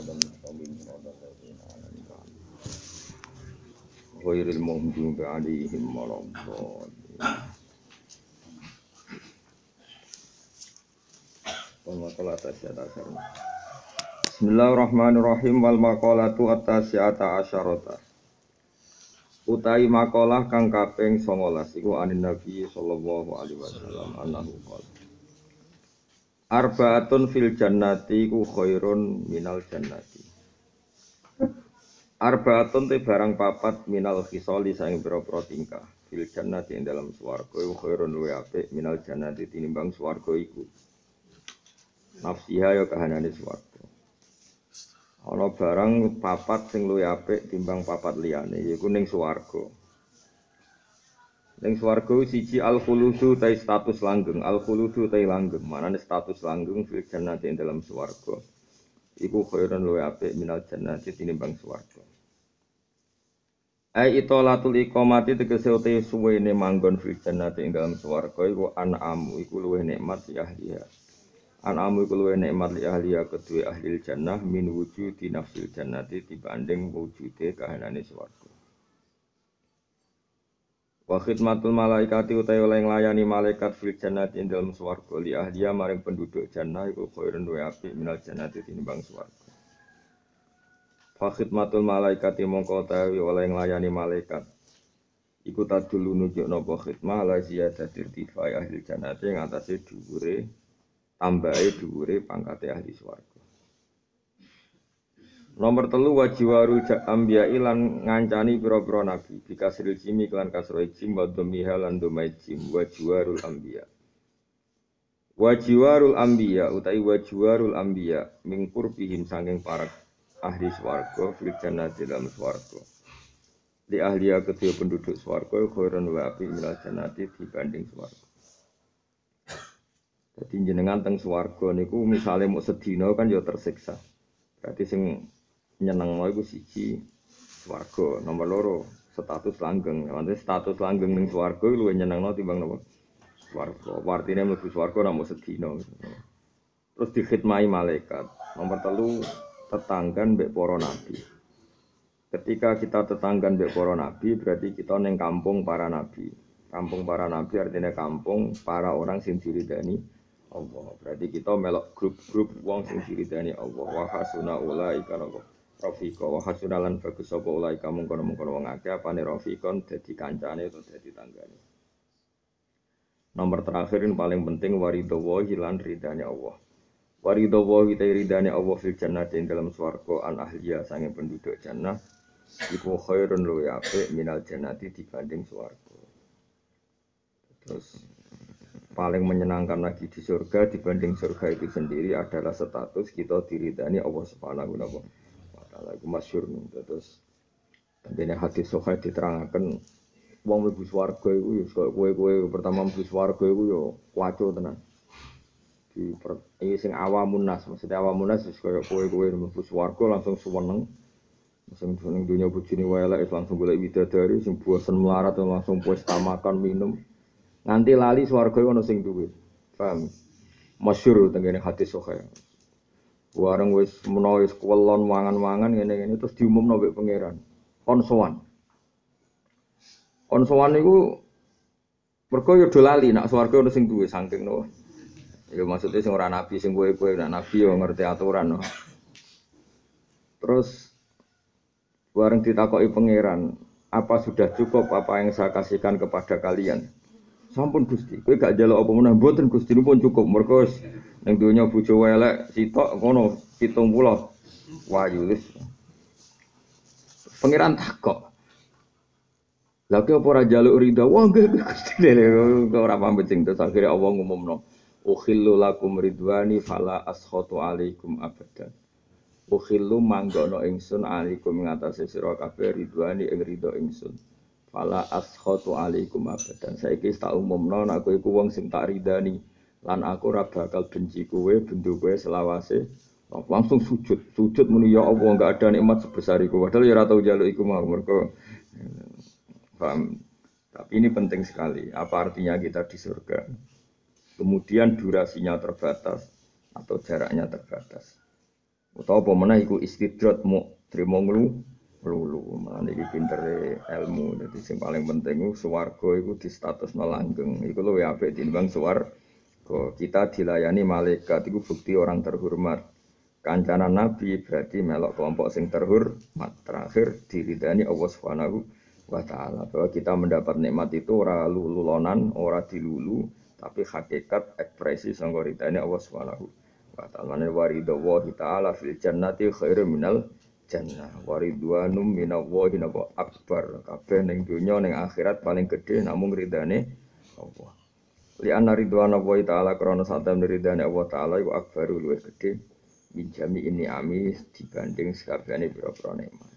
Ghairil maghdubi 'alaihim waladdallin. Bismillahirrahmanirrahim. Wal maqalatu at-tasi'ata asyarata. Utai makalah kang kaping 19 iku anin Nabi sallallahu alaihi wasallam annahu qala Arba'atun fil jannati ku khairun minal jannati. Arba'atun te barang papat minal khisali saing pira-pira tingkah fil jannati ing dalam swarga iku khairun luwih apik minal jannati tinimbang swarga iku. Nafsiha ya kahanane swarga. Ana barang papat sing luwih apik timbang papat liyane yaiku ning swarga. Ning swarga siji al-khuludu ta status langgeng, al-khuludu ta langgeng, manane status langgeng fil jannati ing dalam swarga. Iku khairun luwih apik minal jannati tinimbang swarga. Ai itolatul iqamati tegese uti suwene manggon fil jannati ing dalam swarga iku an'amu iku luwih nikmat ya ahliya. An'amu iku luwih nikmat li ahliya kedue ahli jannah min wujudi nafsil jannati dibanding wujude kahanane swarga. Wa khidmatul malaikati utawi oleh nglayani malaikat fil jannati ing dalam swarga li ahliya maring penduduk jannah iku khairun luwih apik minal jannati tinimbang swarga. Fa khidmatul malaikati mongko utawi oleh nglayani malaikat iku tadulu nunjukna apa khidmah la ziyadati irtifai ahli jannati ing atase dhuwure tambahe dhuwure pangkate ahli swarga. Nomor 3 wajiwarul anbiya lan ngancani pira-pira nabi bikasril jimi lan kasro jim wa dhammiha lan dhammai jim wajiwarul anbiya. Wajiwarul anbiya utawi wajiwarul anbiya min qurbihim saking para ahli swarga fil jannati dalam swarga. Di ahliya kedua penduduk swarga khairan wa api minal jannati dibanding swarga. Jadi jenengan teng swarga niku misale mau sedina kan ya tersiksa. Berarti sing nyenengno iku siji swarga, nomor loro status langgeng. Maksudnya status langgeng ning swarga luwih nyenengno timbang napa? Swarga. Artine mlebu swarga namung sedina. Terus dikhidmati malaikat. Nomor 3 tetanggan mbek para nabi. Ketika kita tetanggan mbek para nabi berarti kita ning kampung para nabi. Kampung para nabi artinya kampung para orang sing diridani Allah. Berarti kita melok grup-grup wong sing diridani Allah. Wa hasuna ulaika rafiqa wa hasuna lan bagus sapa ulaika mungkon-mungkon wong akeh apane rafiqon dadi kancane utawa dadi tanggane. Nomor terakhir yang paling penting waridawahi lan ridane Allah. Waridawahi ta ridane Allah fil jannati dalam swarga an ahliya sange penduduk jannah iku khairun luwih apik minal jannati dibanding swarga. Terus paling menyenangkan lagi di surga dibanding surga itu sendiri adalah status kita diridani Allah Subhanahu wa taala. Iku masyhur terus tentene hadis sahih diterangkan wong mlebu swarga iku ya kowe pertama mlebu swarga iku ya waco tenan. Iki sing awamun nas, maksudnya awamun nas wis koyo kowe mlebu swarga langsung suweneng. Sing ning dunya bojone wae elek langsung golek widadari sing bosen melarat langsung pesta makan minum. Nganti lali swarga ono sing duwe. Paham? Masyhur tengene hadis sahih. Wareng wis menawa wis kelon mangan-mangan ngene-ngene terus diumumno mbek pangeran. Kon sowan. Kon sowan niku mergo yo do lali nak swarga ono sing duwe saking no. Ya maksudnya sing ora nabi sing kowe-kowe nak nabi yo ngerti aturan no. Terus wareng ditakoki pangeran, apa sudah cukup apa yang saya kasihkan kepada kalian? Sampun Gusti, kowe gak njaluk apa meneh mboten Gusti pun cukup. Mergo ning donya bojo elek sitok ngono 70 wayu wis. Pangeran takok. Lah kok ora njaluk ridha? Wah nggih Gusti ora pamit sing terus akhire Allah ngumumno. Ukhillu lakum ridwani fala askhatu alaikum abadan. Ukhillu manggono ingsun alaikum ngatasi sira kabeh ridwani ing ridha ingsun. Fala askhatu alaikum abadan. Saiki tak umumno nek kowe iku wong sing tak ridani lan aku ora bakal benci kowe bendu kowe selawase. Langsung sujud muni ya Allah enggak ada nikmat sebesar iku. Padahal ya ora tau njaluk iku mau mergo paham. Tapi ini penting sekali. Apa artinya kita di surga? Kemudian durasinya terbatas atau jaraknya terbatas. Utawa apa meneh iku istidrat mu trimo nglulu. Mulane iki pintere ilmu. Dadi sing paling penting iku swarga iku di statusna langgeng. Iku luwih apik tinimbang swarga. Kita dilayani malaikat iku bukti orang terhormat. Kancanan Nabi berarti melok kelompok sing terhormat. Terakhir diridani Allah Subhanahu wa ta'ala. Bahwa kita mendapat nikmat itu ora lululonan, ora dilulu, tapi hakikat ekspresi sangka ridane Allah Subhanahu wa ta'ala. Waridallahi ta'ala fil jannati khairum minal jannah. Waridwanum minallahi akbar. Kabeh ning donya ning akhirat paling gedhe namung ridane Allah. Li anna ridwana wa ta'ala krana satam ridane Allah ta'ala iku akbaru luwih gedhe minjami ini amis dibanding sekabehane pira-pira nikmat.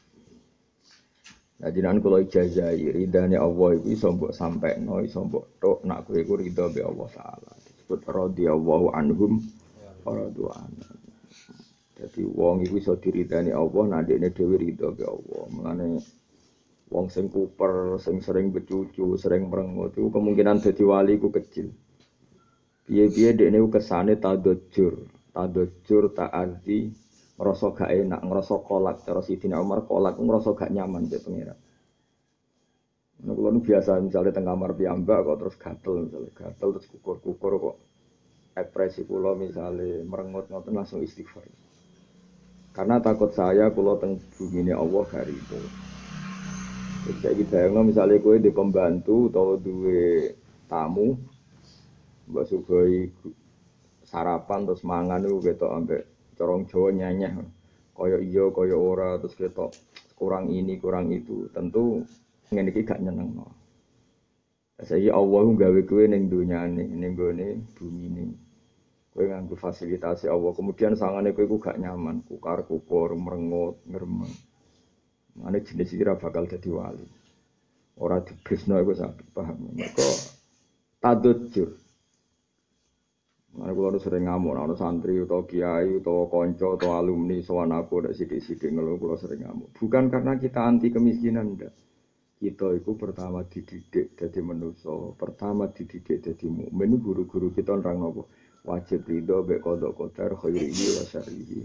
Nah jenengan kula ijazai ridane Allah iku iso mbok sampekno, iso mbok tok nak kowe iku ridho be Allah taala. Disebut radhiyallahu anhum wa radu anhu. Dadi wong iku iso diridani Allah nek dekne dhewe ridho be Allah. Mulane wong sing kuper, sing sering becucu, sering merengut iku kemungkinan dadi wali iku kecil. Piye-piye dekne kesane tadajjur. Tadajjur ta'adzi ngrasa gak enak, ngrasa kolak cara Sidina Umar kolak ngrasa gak nyaman mbek pangeran. Nek kula biasa misalnya teng kamar piyambak kok terus gatel misalnya gatel terus kukur-kukur kok ekspresi kula misalnya merengut ngoten langsung istighfar. Karena takut saya kula teng bumine Allah gak rido. Jadi bayangno misalnya kowe di pembantu utawa duwe tamu mbok sugoi sarapan terus mangan itu ketok ambek corong Jawa nyanyah kaya iya kaya ora terus ketok kurang ini kurang itu tentu ngene iki gak nyenengno. Saiki Allah nggawe kowe ning donyane ning gone bumine. Kowe nganggo fasilitasi Allah kemudian sangane kowe iku gak nyaman, kukar-kukur, merengut, ngremeng. Mane jenis iki ora bakal dadi wali. Ora dibresno iku sak paham. Mergo tadujur nah, kalau sering ngamuk, ada santri atau kiai atau konco atau alumni sowan aku ada sidik-sidik ngeluh kalau sering ngamuk. Bukan karena kita anti kemiskinan, enggak. Kita itu pertama dididik jadi manusia, pertama dididik jadi mukmin. Guru-guru kita orang nopo wajib ridho be qada qadar khairihi wa syarrihi.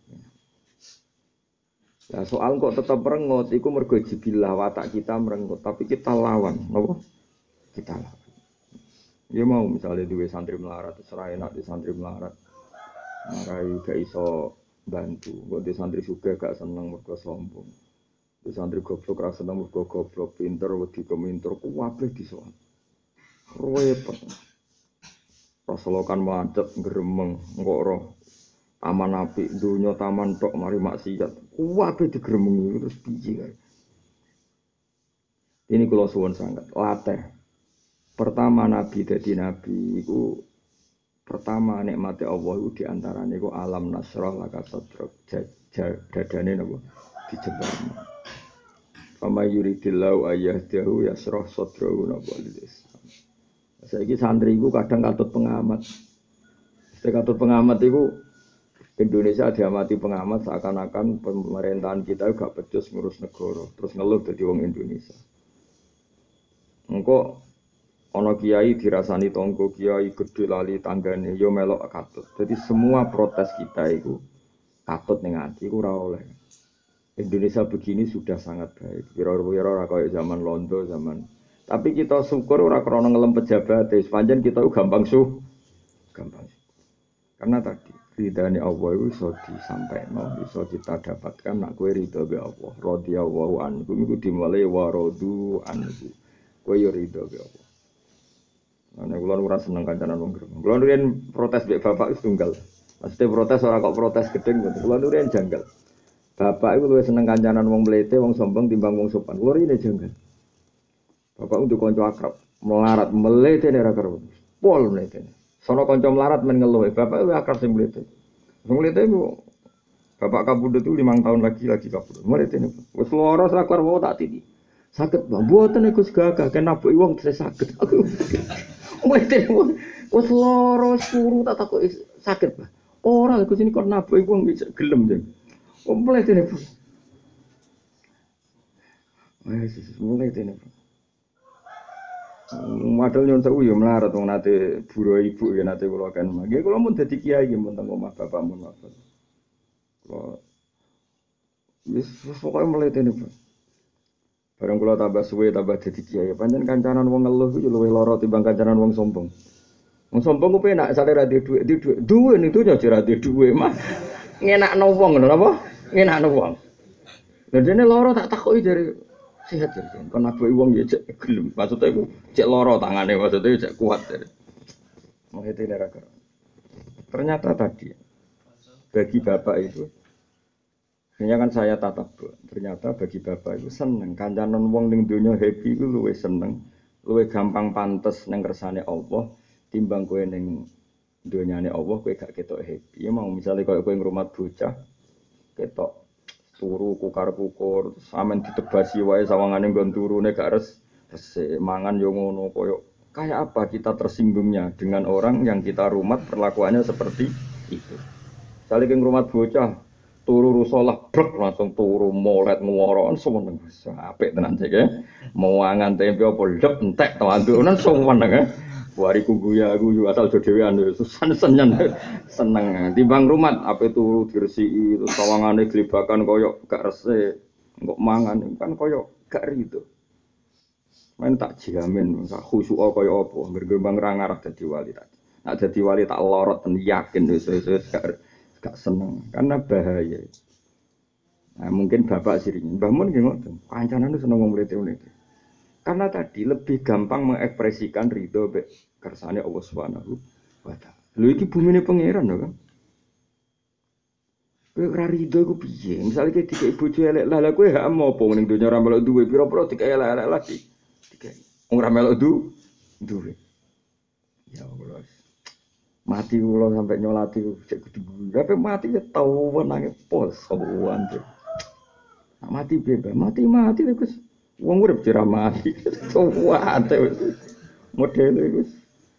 Nah, soal kok tetap merengut, itu mergo jibillah watak kita merengut, tapi kita lawan, nopo? Kita lawan. Dia mau misalnya duwe santri melarat, serai enak di santri melarat, marai gak iso bantu. Kok di santri juga gak seneng mergo sombong. Di santri goblok ra seneng mergo goblok, pinter wedi keminter kuwabe disowan. Repot. Rasolokan macet gremeng engko roh. Taman apik donya taman tok mari maksiat. Kuwabe digremengi terus piye kae. Ini kula suwun sangat latih. Pertama Nabi dadi Nabi itu pertama nikmati Allah itu diantaranya itu alam nasrah laka sadrak dadane napa dijebarno. Kama yuridillahu ayyahdahu yasrah sadrahu napa lilis. Saiki santri iku kadang katut pengamat. Katut pengamat iku Indonesia diamati pengamat seakan-akan pemerintahan kita gak becus ngurus negara, terus ngeluh dadi wong Indonesia. Engko ana kiai dirasani tangga kiai gedhe lali tanggane ya melok katut. Jadi semua protes kita itu katut ning ati iku ora oleh. Indonesia begini sudah sangat baik. Kira-kira ora kaya zaman Londo zaman. Tapi kita syukur ora krana ngelem pejabat, sepanjang kita gampang gampang. Karena tadi ridane Allah itu iso disampaikno, iso kita dapatkan nak kowe ridho be Allah. Radhiyallahu anhu iku dimulai wa radu anhu. Kowe yo ridho be Allah. Nah, kula ora seneng kancanan wong gremeng. Kula riyen protes mbek bapak wis tunggal. Maksudnya protes ora kok protes gedeng ngoten. Kula riyen janggal. Bapak iku luwih seneng kancanan wong mlete, wong sombong timbang wong sopan. Kula riyen janggal. Bapak untuk kanca akrab, melarat mlete ora karo. Pol mlete. Sono kanca melarat men ngeluh, bapak luwih akrab sing mlete. Wong mlete iku bapak kabudut itu 5 tahun lagi kabudut. Mlete niku. Wis lara saklar wae tak titi. Saged Mbah, mboten iku segagah kenabuki wong saya saged. Mlete wis lara wis puru tak takoki saged, Mbah. Ora iku sini kok nabuki wong bisa gelem jeng. Mlete niku. Wes mlete niku. Madal nyon sewu yo melarat wong nate buru ibu ya nate kula kan. Nggih kula mun dadi kiai nggih mun teng omah bapak mun apa. Wis pokoke mletene, Pak. Bareng kula tambah suwe tambah dadi kiai, pancen kancanan wong ngeluh iku luwih lara timbang kancanan wong sombong. Wong sombong ku penak sale ra duwe duwe. Duwe ning donya ora duwe, Mas. Ngenakno wong ngono napa? Ngenakno wong. Lah dene lara tak takoki jare sehat jare. Kon nabuki wong ya cek gelem. Maksudnya iku cek lara tangane, maksudnya cek kuat jare. Mengete neraka. Ternyata tadi bagi bapak itu ini kan saya tatap, ternyata bagi bapak itu seneng kancanan wong ning donya happy itu luwih seneng, luwih gampang pantes nang kersane Allah timbang kowe ning donyane Allah kowe gak ketok happy. Ya mau misale koyo kowe ngrumat bocah ketok turu kukar-kukur, sampean ditebasi wae sawangane nggon turune gak resik, mangan yo ngono koyo kayak apa kita tersinggungnya dengan orang yang kita rumat perlakuannya seperti itu. Misale kowe ngrumat bocah turu rusolah brek langsung turu molet ngworo seneng wis apik tenan sik ya mau mangan tempe apa lep entek to andunan seneng ya wariku guyu asal jo dhewean seneng timbang rumat ape turu diresiki terus sawangane glebakan koyo gak resik kok mangan kan koyo gak rido men tak jamin sak khusyuk koyo apa ngger bang ra ngarep dadi wali tak nek dadi wali tak lorot ten yakin wis gak seneng karena bahaya. Nah, mungkin bapak siring, Mbah Mun nggih ngoten. Kancanan itu seneng ngomlete-mlete. Karena tadi lebih gampang mengekspresikan ridho be kersane Allah Subhanahu wa taala. Lho iki bumine pangeran lho kan. Kowe ora ridho iku piye? Misale iki dikek bojo elek, lah kowe hak apa ning donya ora melok duwe, pira-pira dikek elek lagi. Dikek wong ora melok duwe. Ya Allah. Mati kula sampai nyolati cek kudu. Tapi mati ya tau wenange pos sowan. Nak mati piye, mati Gus. Wong urip dira mati. Sowan modele Gus.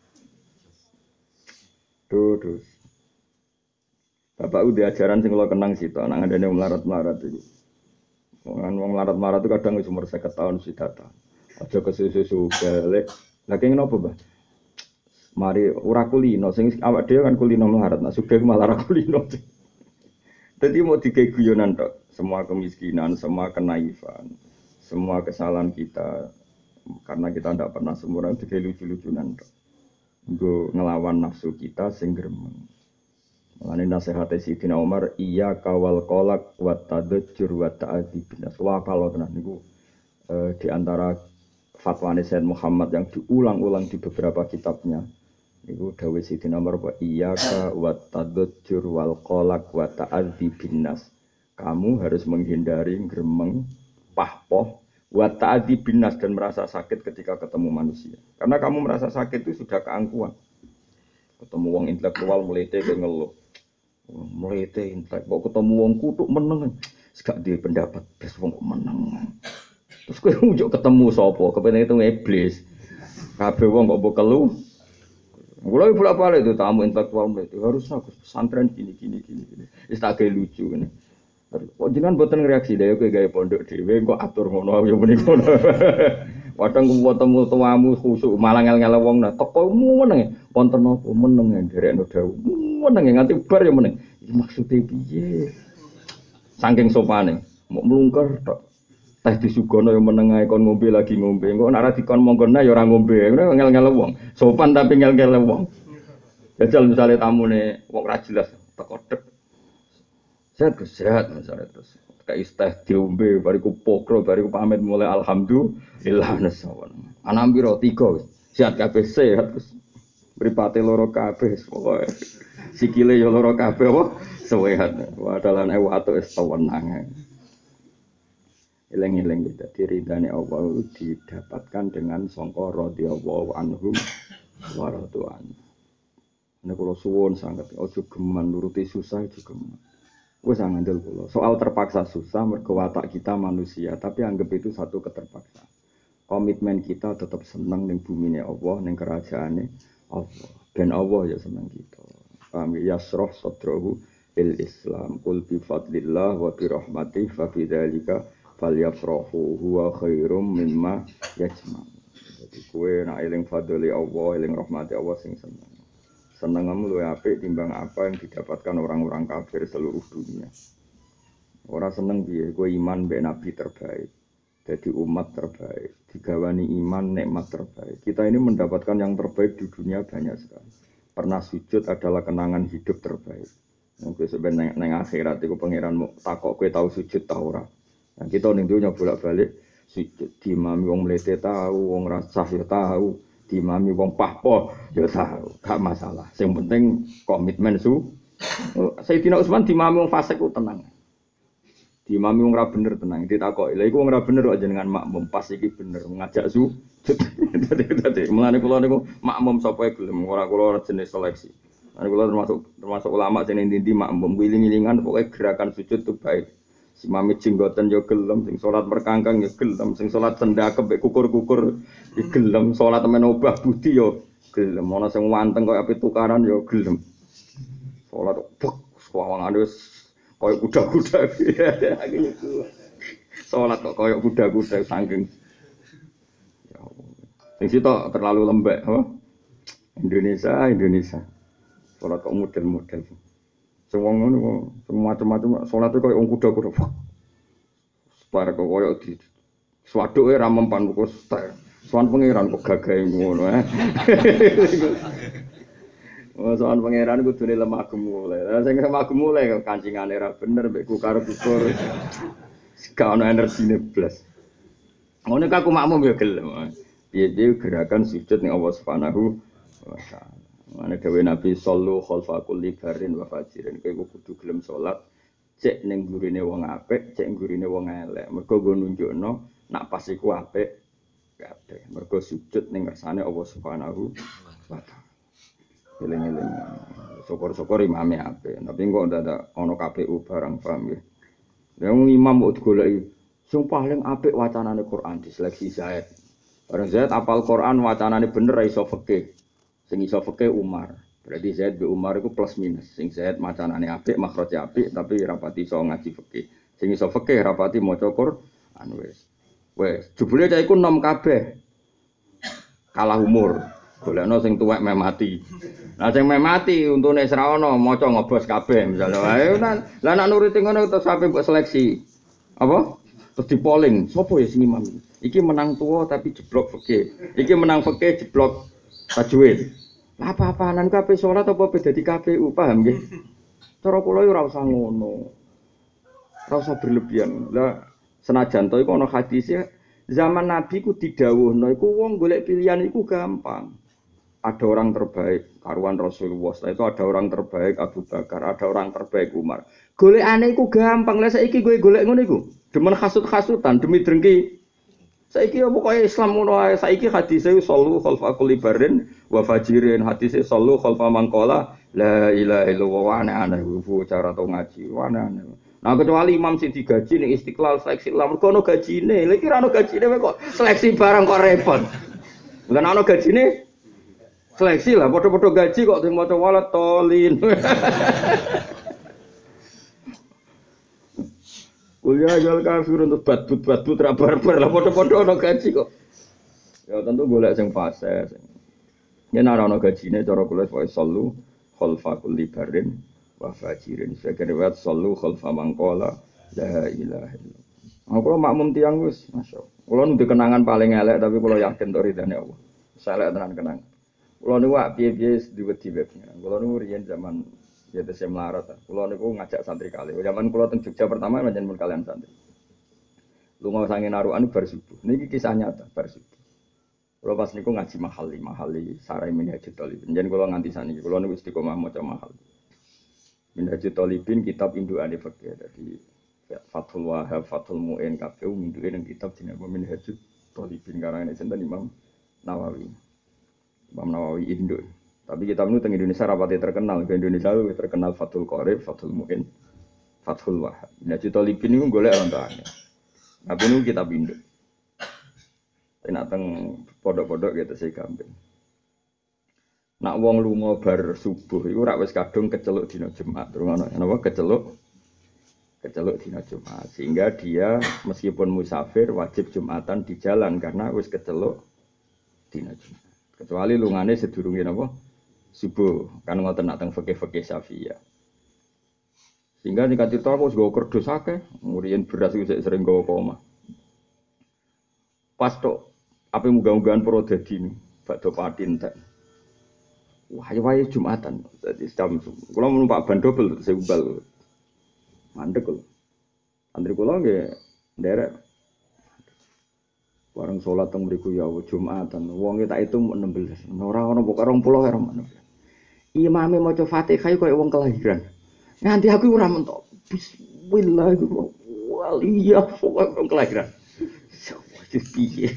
Duh. Bapak udah ajaran sing kula kenang sito, nang ngandene melarat-melarat iku. Wong melarat-melarat itu kadang wis umur 50 tahun sidata. Aja kesusu balik. Lah kenging napa, Mbah? Mari ora kulino sing awak dhewe kan kulino melarat nak sugih malah ora kulino. Dadi mau digawe guyonan tok, semua kemiskinan, semua kenaifan, semua kesalahan kita karena kita tidak pernah sempurna digawe lucu-lucunan tok. Nggo ngelawan nafsu kita sing gremeng. Mulane nasihat Sayyidina Umar, iya kawal kolak wa tadajjur wa ta'adzib. Wah kalau tenan niku di antara fatwane Sayyid Muhammad yang diulang-ulang di beberapa kitabnya. Iku dawuh Sayyidina Umar wa iyyaka wa tadajjur wal qalaq wa ta'adzibin nas. Kamu harus menghindari gremeng, pahpoh, wa ta'adzibin nas dan merasa sakit ketika ketemu manusia. Karena kamu merasa sakit itu sudah keangkuhan. Ketemu wong intelektual melete ke ngeluh. Melete intelek, kok ketemu wong kutuk meneng. Gak duwe pendapat, bes wong kok meneng. Terus kowe unjuk ketemu sapa? Kepene itu iblis. Kabeh wong kok mbok kelu. Mulai bolak-balik itu tamu intelektual itu harus aku pesantren gini. Istagay lucu ini. Kok jenengan boten reaksi dhewe kowe gawe pondok dhewe kok atur ngono ya muni ngono. Padahal ketemu tuamu khusuk malah ngel-ngel wong nah teko meneng. Wonten apa meneng nderekno dawuh. Meneng nganti bar ya meneng. Maksude piye? Saking sopane, mau mlungker tok. Teh disugono yang menengah kon ngombe lagi ngombe. Engko nek ora dikon monggona ya ora ngombe. Ngel-ngel wong. Sopan tapi ngel-ngel wong. Jajal misale tamune wong ra jelas teko dek. Sehat misale terus. Kayak isteh diombe bariku pokro bariku pamit mulai alhamdulillah nesawan. Anak piro 3 wis. Sehat kabeh sehat terus. Mripate loro kabeh pokoke. Sikile ya loro kabeh apa? Sehat. Wadalan watuk wis tenang. Eleng-eleng kita diridani Allah didapatkan dengan sangka radhiyallahu anhum wa radwan. Nek kula suwun sanget aja geman nuruti susah juga geman. Wis ngandel kula. Soal terpaksa susah mergo watak kita manusia, tapi anggap itu satu keterpaksaan. Komitmen kita tetap senang ning bumine Allah, ning kerajaane Allah. Ben Allah ya seneng kita. Kami yasroh sadrahu il Islam qul bi fadlillah wa bi rahmatih fa bidzalika falyafrahu huwa khairum mimma yajma. Jadi kowe nek eling fadli Allah, eling rahmati Allah sing seneng. Senengmu luwih apik timbang apa yang didapatkan orang-orang kafir seluruh dunia. Ora seneng piye kowe iman mbek nabi terbaik. Jadi umat terbaik, digawani iman nikmat terbaik. Kita ini mendapatkan yang terbaik di dunia banyak sekali. Pernah sujud adalah kenangan hidup terbaik. Mungkin sebenarnya neng akhirat itu pangeranmu takok kowe tahu sujud ta ora. Nah, kita ning dunya bolak-balik sujud dimami wong mlete tahu, wong rasah ya tahu, dimami wong pahpoh ya tahu. Gak masalah. Yang penting komitmen Sayyidina Utsman dimami wong fasik ku tenang. Dimami wong ora bener tenang ditakoki. Lha iku wong ora bener kok jenengan makmum pas iki bener ngajak sujud. Dadi mulane kula niku makmum sapa gelem ora kula jenis seleksi. Kula termasuk ulama sing ndi-ndi makmum wiling-wilingan pokoke gerakan sujud itu baik. Si mami jenggoten ya gelem, sing salat merkangkang ya gelem, sing salat cendakep mek kukur-kukur ya gelem, salat men obah budi ya gelem. Ana sing wanteng kaya ape tukaran ya gelem. Salat buk sawangane wis kaya kuda-kuda. Salat kok kaya kuda-kuda saking. Ya Allah. Sing sitok terlalu lembek, apa? Indonesia. Salat kok model-model. Sing wong ngono macam-macam salat kok wong kuda-kuda. Separe kok koyo di swaduke ra mempan kok style. Sowan pangeran kok gagahe ngono sowan pangeran kudune lemah gemule. Lah sing lemah gemule kok kancingane ra bener mbek kukar-kukur. Gak ono energisine blas. Ngono aku makmum ya gelem. Piye-piye gerakan sujud ning Allah Subhanahu wa taala. Mane dawuh Nabi sallu khalfa kulli barin wa fajirin. Kowe kudu gelem salat cek ning gurine wong apik, cek gurine wong elek. Mergo go nunjukno nak pas iku apik kabeh. Mergo sujud ning kersane Allah Subhanahu wa taala. Eling-eling. Syukur-syukur imame apik. Tapi kok ndak ana KPU barang paham ya. Yang imam kok digoleki sing paling apik wacanane Quran diseleksi Zaid. Orang Zaid apal Quran wacanane bener ra iso fikih. Sing iso fikih Umar. Berarti Zaid be Umar iku plus minus. Sing Zaid macanane apik, makhraje apik tapi rapati iso ngaji fikih. Sing iso fikih rapati maca Quran wis. Wis, jebule cah iku nom kabeh. Kalah umur. Golekno sing tuwek meh mati. Lah sing meh mati untune wis ra ono maca ngobos kabeh misale. Ayo lah nek nuruti ngono terus sampe mbok seleksi. Apa? Terus di polling, sapa ya sing imam? Iki menang tua tapi jeblok fikih. Iki menang fikih jeblok tajwid. Lah apa-apaanan kabeh salat apa beda di KPU, paham nggih? Cara kula yo ora usah ngono. Ora usah berlebihan. Lah senajan to iku ana hadise zaman Nabi ku didhawuhno iku wong golek pilihan iku gampang. Ada orang terbaik karuan Rasulullah, setelah itu ada orang terbaik Abu Bakar, ada orang terbaik Umar. Golekane iku gampang. Lah saiki kowe golek ngono iku demen hasud-hasutan demi drengki. Saiki ya pokoke Islam ngono ae. Saiki hadise sallu khalfa kulli barin wa fajirin. Hadise sallu khalfa man qala la ilaha illallah wa ana cara to ngaji. Wa ana. Nah kecuali imam sing digaji ning Istiqlal seleksi lah mergo ono gajine. Lha iki ra ono gajine kok seleksi barang kok repot. Lah ono gajine seleksi lah padha-padha gaji kok sing maca walat tolin. Kuliah jual kafir untuk batut ra barbar lah padha-padha ana gaji kok. Ya tentu golek sing fase. Yen ora ana gajine cara kula wae sallu khalfa kulli barin wa fajirin. Sekene wae sallu khalfa mangqala la ilaha illallah. Aku makmum tiyang wis masyaallah. Kula nu kenangan paling elek tapi kula yakin tok ridane Allah. Saleh tenan kenang. Kula niku piye-piye diwedi wae. Kula niku riyen zaman ya tesih melarat. Kula niku ngajak santri kali. Zaman kula teng Jogja pertama pancen mun kalian santri. Lunga sange narukan bar subuh. Niki kisah nyata bar subuh. Kula pas niku ngaji mahali sarai minhajul talibin. Jen kula nganti saniki kula niku istiqomah maca mahal. Minhajul talibin kitab indukane fikih. Dadi Fathul Wahhab, Fathul Mu'in kabeh induke ning kitab dinapa Minhajul Talibin karane sinten Imam Nawawi. Imam Nawawi induk. Tapi kitab itu teng Indonesia rapati terkenal. Di Indonesia lebih terkenal Fathul Qorib, Fathul Mu'in, Fathul Wahhab. Minhajul Talibin niku golek rontane. Tapi niku kitab induk. Nak teng pondok-pondok gitu sih gampang. Nak wong lunga bar subuh iku rak wis kadung keceluk dina Jumat. Terus ngono, napa keceluk dina Jumat. Sehingga dia meskipun musafir wajib Jumatan di jalan karena wis keceluk dina Jumat. Kecuali lungane sedurunge napa? Subuh. Kan ngoten nak teng fikih-fikih Syafi'iyah. Sehingga nek cerita aku wis nggawa kerdus akeh, muriyen beras iku sering nggawa koma. Pas tok ape munggah-munggahan pro dadi bakdo pati entek. Wah, wae Jumatan. Dadi jam kula numpak ban dobel sewubal. Mandek kula. Antri kula nggih nderek bareng salat teng mriku ya Jumatan. Wonge tak hitung 16. Ora ono pokoke 20 karo 16. Imame maca Fatihah koyo wong kelahiran. Nganti aku ora mentok. Bismillah waliyah pokoke wong kelahiran. Wis piye.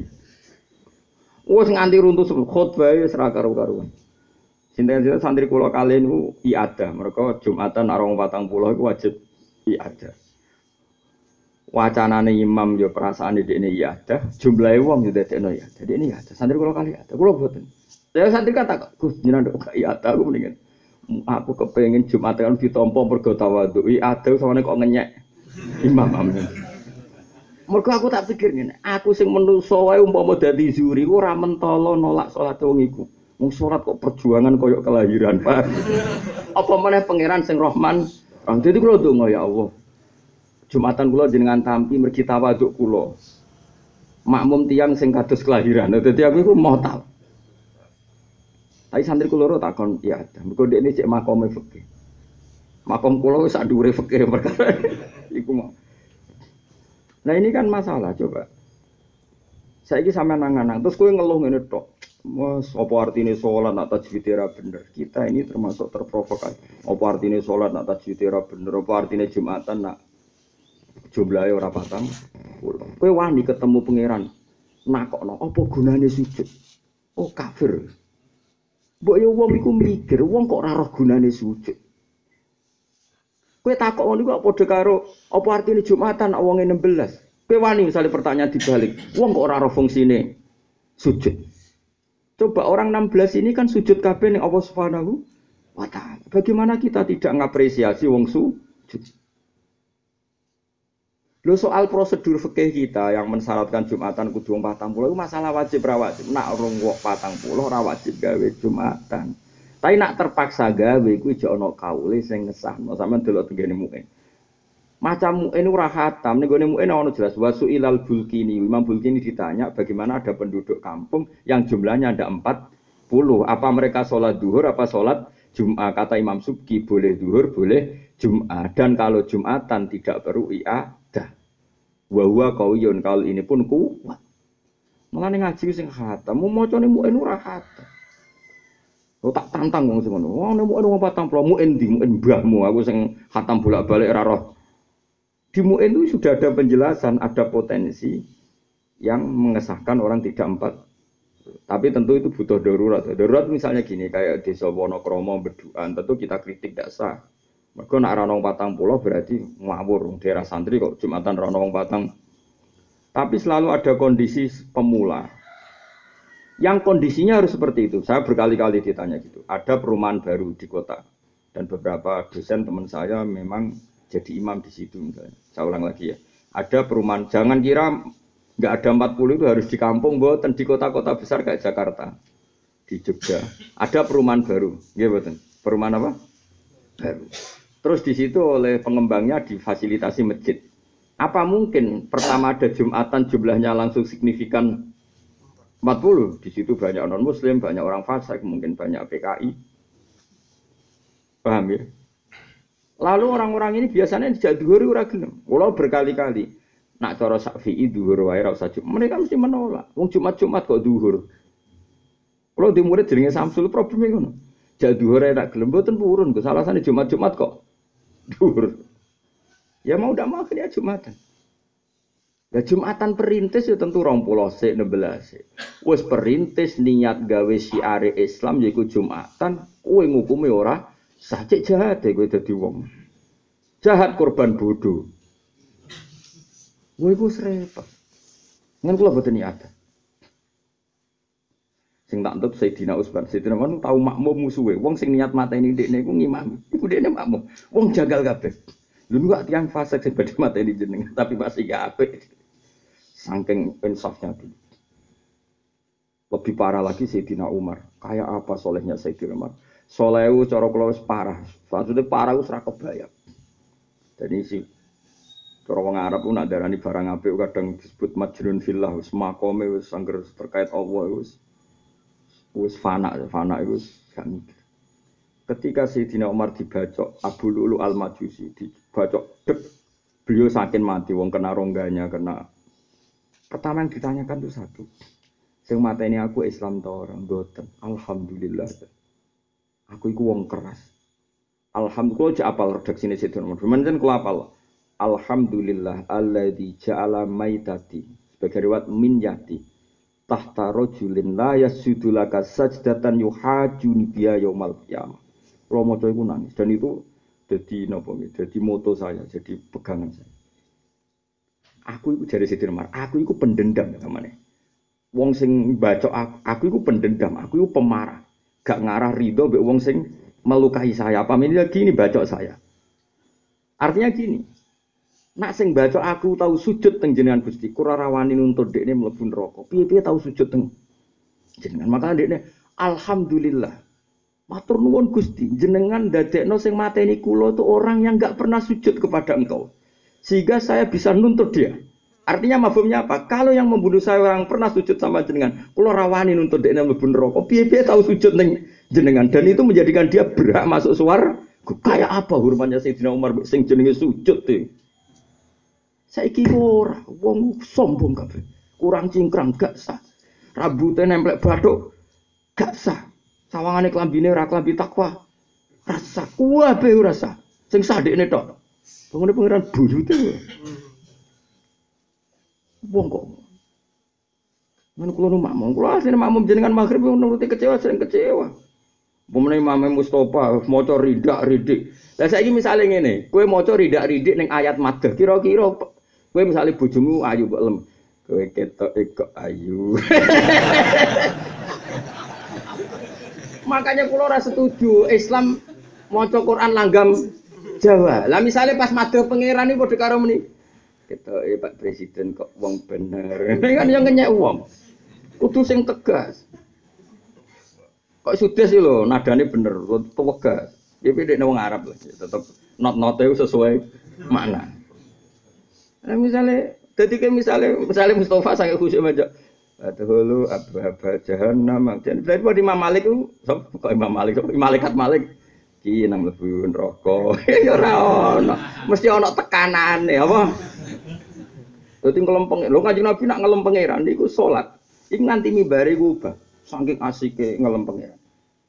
Wes nganti runtuh khotbah wis ra karo-karuan. Sinten-sinten santri kula kali niku iadah, mereka Jumatan arang 40 iku wajib iadah. Wacanane imam yo perasaane dekne iadah, jumlahe wong yo dadekno ya. Jadi ini iadah. Santri kula kali iadah, kula boten. Saya santri kata, Gus jenengan kok iadah aku mendingan. Aku kepengin Jumatan ditampa mergo tawadhu. Iadah sawane kok ngenyek imam amin. Mergo aku tak pikir ngene, aku sing menungso wae umpama dadi zuri ora mentolo nolak salat wong iku. Wong salat kok perjuangan koyo kelahiran, Pak. Apa meneh pangeran sing Rahman. Dadi kula ndonga ya Allah. Jumatan kula jenengan tampi mergi tawaduk kula. Makmum tiyang sing kados kelahiran. Dadi aku iku mau tau. Tapi santri kula loro takon ya, mergo dekne cek makome fikih. Makom kula wis sak dhuwure fikih perkara iku mau. Nah ini kan masalah coba. Saiki sampean nang-nang terus kowe ngeluh ngene tok. Mas, apa artine salat nak tajwid ora bener? Kita ini termasuk terprovokasi. Apa artine salat nak tajwid ora bener? Apa artine Jumatan nak jumlahe ora patang? Kowe wani ketemu pangeran. Nakokno, apa gunane sujud? Oh kafir. Mbok yo wong iku mikir, wong kok ora roh gunane sujud. Kowe takok ngono iku padha karo apa artine Jumatan nak wonge 16. Kowe wani misalnya pertanyaan dibalik, wong kok ora roh fungsine sujud. Coba orang 16 ini kan sujud kabeh ning Allah Subhanahu wa taala. Bagaimana kita tidak ngapresiasi wong sujud? Lho soal prosedur fikih kita yang mensyaratkan Jumatan kudu wong 40 itu masalah wajib ra wajib. Nak urung wong 40 ora wajib gawe Jumatan. Tapi nak terpaksa gawe iku ijo ana kaule sing ngesahno. Sampeyan delok tengene muin. Macam muin ora khatam, ning gone muin ono jelas wasu ilal bulkini. Imam Bulkini ditanya bagaimana ada penduduk kampung yang jumlahnya ada 40. Apa mereka sholat duhur apa sholat Jum'ah? Kata Imam Subki boleh duhur, boleh Jum'ah. Dan kalau Jum'atan tidak perlu i'adah. Wa huwa qawiyyun, kalau ini pun kuat. Mulane ngaji sing khatam, macane muin ora khatam. Oh tak tantang wong sing ngono. Wong muin wong 40 muin ndi muin mbahmu aku sing khatam bolak-balik ora roh. Di MUN itu sudah ada penjelasan, ada potensi yang mengesahkan orang tidak 4. Tapi tentu itu butuh darurat. Darurat misalnya gini, kayak desa Wonokromo Beduan, tentu kita kritik tidak sah. Mereka nak ranong patang pulau berarti ngawur, daerah santri kok Jumatan ranong patang. Tapi selalu ada kondisi pemula. Yang kondisinya harus seperti itu. Saya berkali-kali ditanya gitu. Ada perumahan baru di kota. Dan beberapa dosen teman saya memang jadi imam di situ misalnya. Saya ulang lagi ya. Ada perumahan, jangan kira nggak ada 40 itu harus di kampung, boten di kota-kota besar kayak Jakarta, di Jogja. Ada perumahan baru, ya boten. Perumahan apa? Baru. Terus di situ oleh pengembangnya difasilitasi masjid. Apa mungkin pertama ada Jumatan jumlahnya langsung signifikan 40? Di situ banyak non Muslim, banyak orang fasik, mungkin banyak PKI. Paham ya? Lalu orang-orang ini biasanya tidak duhur ora gelem. Kalau berkali-kali nak cara Syafi'i duhur wae ora usah Jumat. Mereka mesti menolak. Wong Jumat-Jumat kok duhur. Kalau di murid jenenge Samsul probleme ngono. Jak duhur ora gelem mboten purun. Kesalahan Jumat-Jumat kok duhur. Ya mau ndak mau akhirnya Jumatan. Ya Jumatan perintis ya tentu 20 sik 16 sik. Wis perintis niat gawe syiar Islam yaiku Jumatan, kowe ngukume ora sah. Cek jahat deh gue jadi wong jahat korban bodoh gue serempet ngan kula boten niat sing tak entuk Sayyidina Utsman kan tahu makmum musuhe wong sing niat mateni ndekne iku ngimami iku dekne makmum wong jagal kabeh lho kok tiyang fasik sing badhe mateni jeneng tapi masih gak apik saking insafnya dulu. Lebih parah lagi Sayyidina Umar kayak apa solehnya Sayyidina Umar. Solewu cara kula wis parah. Maksudnya parah wis ora kebayang. Jadi si cara wong Arab ku nak darani barang apik kadang disebut majrun fillah wis makome wis angger terkait Allah wis fana iku gak mikir. Ketika Sayyidina Umar dibacok Abu Lu'lu Al-Majusi dibacok dek beliau saking mati wong kena rongganya kena. Pertama yang ditanyakan itu satu. Sing mateni aku Islam ta orang mboten. Alhamdulillah. Aku iku wong keras. Alhamdulillah ja apal redaksine Sayyidina Umar. Menen kula apal. Alhamdulillah alladzi ja'ala maitati sebagai riwayat min yati tahta rajulin la yasjudu laka sajdatan yuhajuni biya yaumal qiyamah. Kalau maca iku nangis dan itu jadi napa nggih, jadi moto saya, jadi pegangan saya. Aku iku jare Sayyidina Umar, aku iku pendendam namanya. Wong sing bacok aku iku pendendam, aku iku pemarah. Gak ngarah ridho mbek wong sing melukai saya. Apa ini gini bacok saya. Artinya gini. Nak sing bacok aku tahu sujud teng jenengan Gusti, ora rawani nuntut dekne mlebu neraka. Piye-piye tahu sujud teng jenengan. Maka dekne alhamdulillah. Matur nuwun Gusti, jenengan dadekno sing mateni kula itu orang yang enggak pernah sujud kepada Engkau. Sehingga saya bisa nuntut dia. Artinya mafhumnya apa? Kalau yang membunuh saya orang pernah sujud sama jenengan, kula rawani nuntut dekne mlebu neraka. Piye-piye tahu sujud teng jenengan dan itu menjadikan dia berhak masuk swarga. Kayak apa hormatnya Sayyidina Umar sing jenenge sujud tuh. Saiki ora wong sombong kabeh. Kurang cingkrang gak sah. Rambute nemplek bathuk gak sah. Sawangane klambine ora klambi takwa. Rasa kuwabe ora sah. Sing sadekne tok. Pengene pangeran buyute. Wong kok. Men kula nu makmum, kula asline makmum jenengan magrib nuruti kecewa sering kecewa. Pemene Imam Mustofa maca ridak-ridik. Lah saiki misale ngene, kowe maca ridak-ridik ning ayat madhah kira-kira kowe misale bojomu ayu kok lem. Kowe ketok kok ayu. Makanya kula ora setuju Islam maca Quran langgam Jawa. Lah misale pas madhah pangeran iki padha karo meni. Ketoke Pak Presiden kok wong bener. Kan yang ngenyek wong. Kudu sing tegas. Kok sudes sih lho, nadane bener, tegas. Dia beda wong Arab lah, tetap not-note sesuai makna. Nah misalnya, ketika misalnya Mustafa sangat khusyuk aja, Adhulu abba jahannam. Dan berarti Imam Malik itu, kok Imam Malik, malaikat Malik, ki nang mlebu neraka. Ya ora ono, mesti ono tekanane apa? Dadi ngelempeng, lho Kanjeng Nabi nak ngelempengeran niku salat. Iki nganti mimbare ku ubah, saking asike ngelempengeran.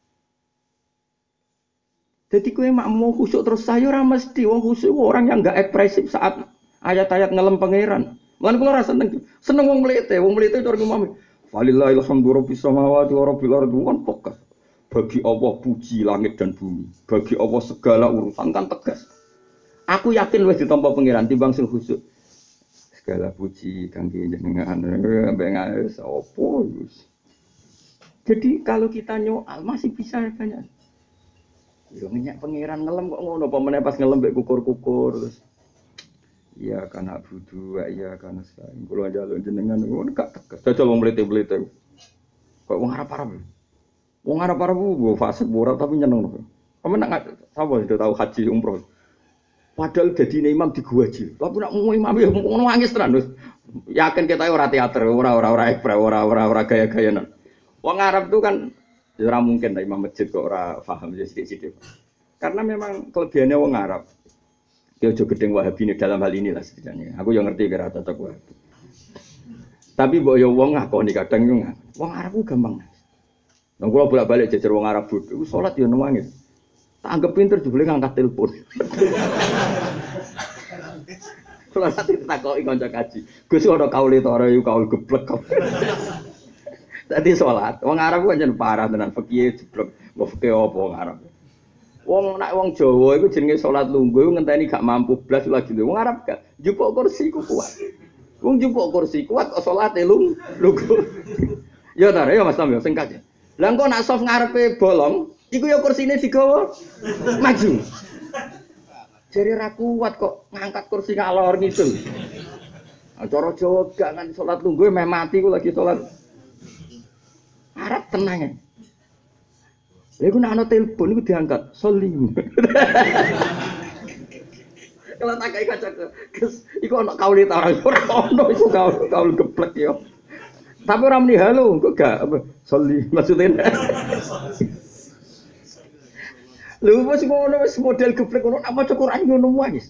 Jadi kowe mak mau khusyuk terus saya ora mesti wong khusyuk orang yang enggak ekspresif saat ayat-ayat ngelem pangeran. Lan kula ora seneng wong mlete cara ngomong. Walillahil hamdu rabbis samawati wa rabbil ardi kan tegas. Bagi Allah puji langit dan bumi. Bagi Allah segala urusan kan tegas. Aku yakin wis ditampa pangeran timbang sing khusyuk. Segala puji kangge jenengan ambek ngae sapa wis. Jadi kalau kita nyoal masih bisa banyak. Yo minyak pangeran ngelem kok ngono apa meneh pas ngelem mek kukur-kukur terus. Iya kana budu, iya kana sae. Kulo njaluk jenengan ngono gak tegas. Jajal wong mlete-mlete. Kok wong Arab-Arab. Wong Arab-Arab ku fasik ora tapi nyeneng lho. Kamu nak sapa sudah tahu haji umroh. Padahal dadine imam di gua haji. Tapi nak imam ya ngono nangis tenan wis. Yakin kita ora teater, ora gaya-gayanan. Wong Arab tuh kan ora mungkin lah imam masjid kok ora paham ya sithik-sithik. Karena memang kelebihannya wong Arab. Dia aja gedeng Wahabi ini dalam hal inilah setidaknya. Aku yang ngerti kira cocok Wahabi. Tapi mbok yo wong ngakoni kadang yo wong Arab ku gampang. Nang kula bolak-balik jejer wong Arab iku salat yo nangis. Tak anggap pinter jebule ngangkat telepon. Kula nanti takoki kanca kaji. Gus ora kaule to ora yo kaul geblek. Tadi sholat, wong Arab kan jen parah tenan fikih jeblok, mbok fikih apa wong Arab. Wong nak wong Jawa iku jenenge sholat lungguh ngenteni gak mampu blas lagi lho. Wong Arab gak njupuk kursi ku kuat. Wong njupuk kursi kuat kok salate lungguh. Ya ta, ya Mas Tam ya singkat. Lah engko nak soft ngarepe bolong, iku ya kursine digawa maju. Jare ra kuat kok ngangkat kursi ngalor ngidul. Cara Jawa gak kan sholat lungguh meh mati ku lagi sholat. Arab tenang ya. Lha iku nek ana telepon iku diangkat, solim. Kalau tak kayak kaca Gus, iku ana kauli ta ora ono iku kaul geblek yo. Tapi ora muni halo, kok gak soli maksudnya. Lha wis ngono wis model geblek ngono nak maca Quran ngono wae.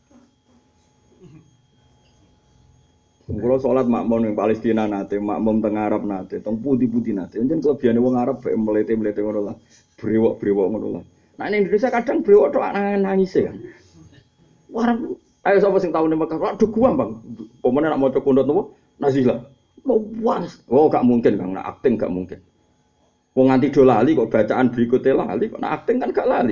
Kulo salat makmum ning Palestina nate, makmum teng Arab nate, teng pundi-pundi nate. Njen kelebihane wong Arab bae mlete-mlete ngono lah. Brewok-brewok ngono lah. Nah ning Indonesia kadang brewok tok nangis kan. Wah, ayo sapa sing tau ning Mekah? Aduh guam, Bang. Pomene nak maca kunut nopo? Nazila. Wah, oh gak mungkin Kang, nak akting gak mungkin. Wong nganti do lali kok bacaan berikutnya lali, kok nak akting kan gak lali.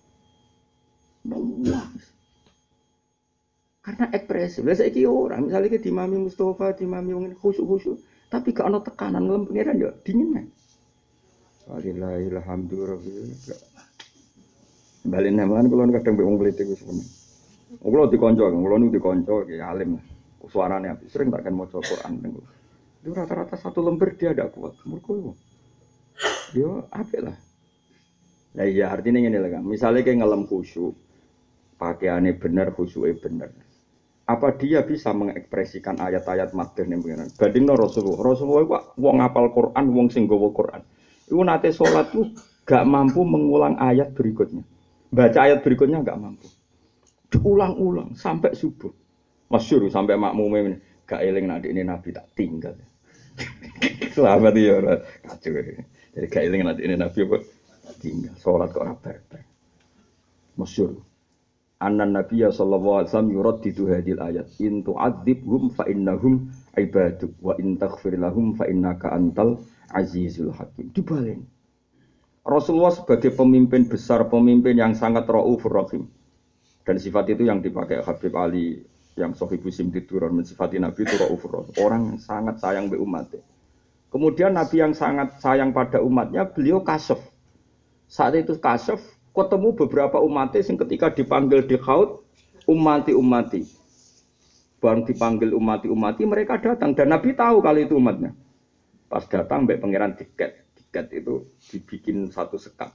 Wah. Karena ekspresif. Lah saiki ora, misale ki dimami Mustofa, dimami wong khusyuk-khusyuk, tapi gak ana tekanan ngelem pengiran yo dingin ae. Alhamdulillah. Bali neman kula kadang mbek wong klete wis semen. Kula dikonco, kula nu dikonco ki alim. Suarane apik, sering tak kan maca Quran niku. Itu rata-rata satu lembar dia ada kuat. Mergo iku. Yo apik lah. Lah iya artinya ngene lho Kang. Misale ki ngelem khusyuk, pakaiane bener, khusyuke bener. Apa dia bisa mengekspresikan ayat-ayat madhah ning pengiran? Bandingno Rasulullah. Rasulullah iku wong ngapal Quran, wong sing nggawa Quran. Iku nate salat tuh gak mampu mengulang ayat berikutnya. Baca ayat berikutnya gak mampu. Diulang-ulang sampai subuh. Masyhur sampai makmume gak eling nek ini Nabi tak tinggal. Selamat ya ora kacau. Jadi gak eling nek ini Nabi apa tinggal salat kok ora barbar. Masyhur. Annan Nabiyya sallallahu alaihi wasallam yuraddidu hadhil ayat in tu'adzibhum fa innahum ibaduk wa in taghfir lahum fa innaka antal azizul hakim. Dibalen. Rasulullah sebagai pemimpin besar, pemimpin yang sangat raufur rahim. Dan sifat itu yang dipakai Habib Ali yang Sohibu Simtiduron mensifati Nabi itu raufur rahim. Orang yang sangat sayang be umatnya. Kemudian Nabi yang sangat sayang pada umatnya, beliau kasaf. Saat itu kasaf ketemu beberapa umatnya yang ketika dipanggil di khaut umati. Baru dipanggil umati mereka datang dan Nabi tahu kalau itu umatnya. Pas datang mbek pangeran tiket itu dibikin satu sekat.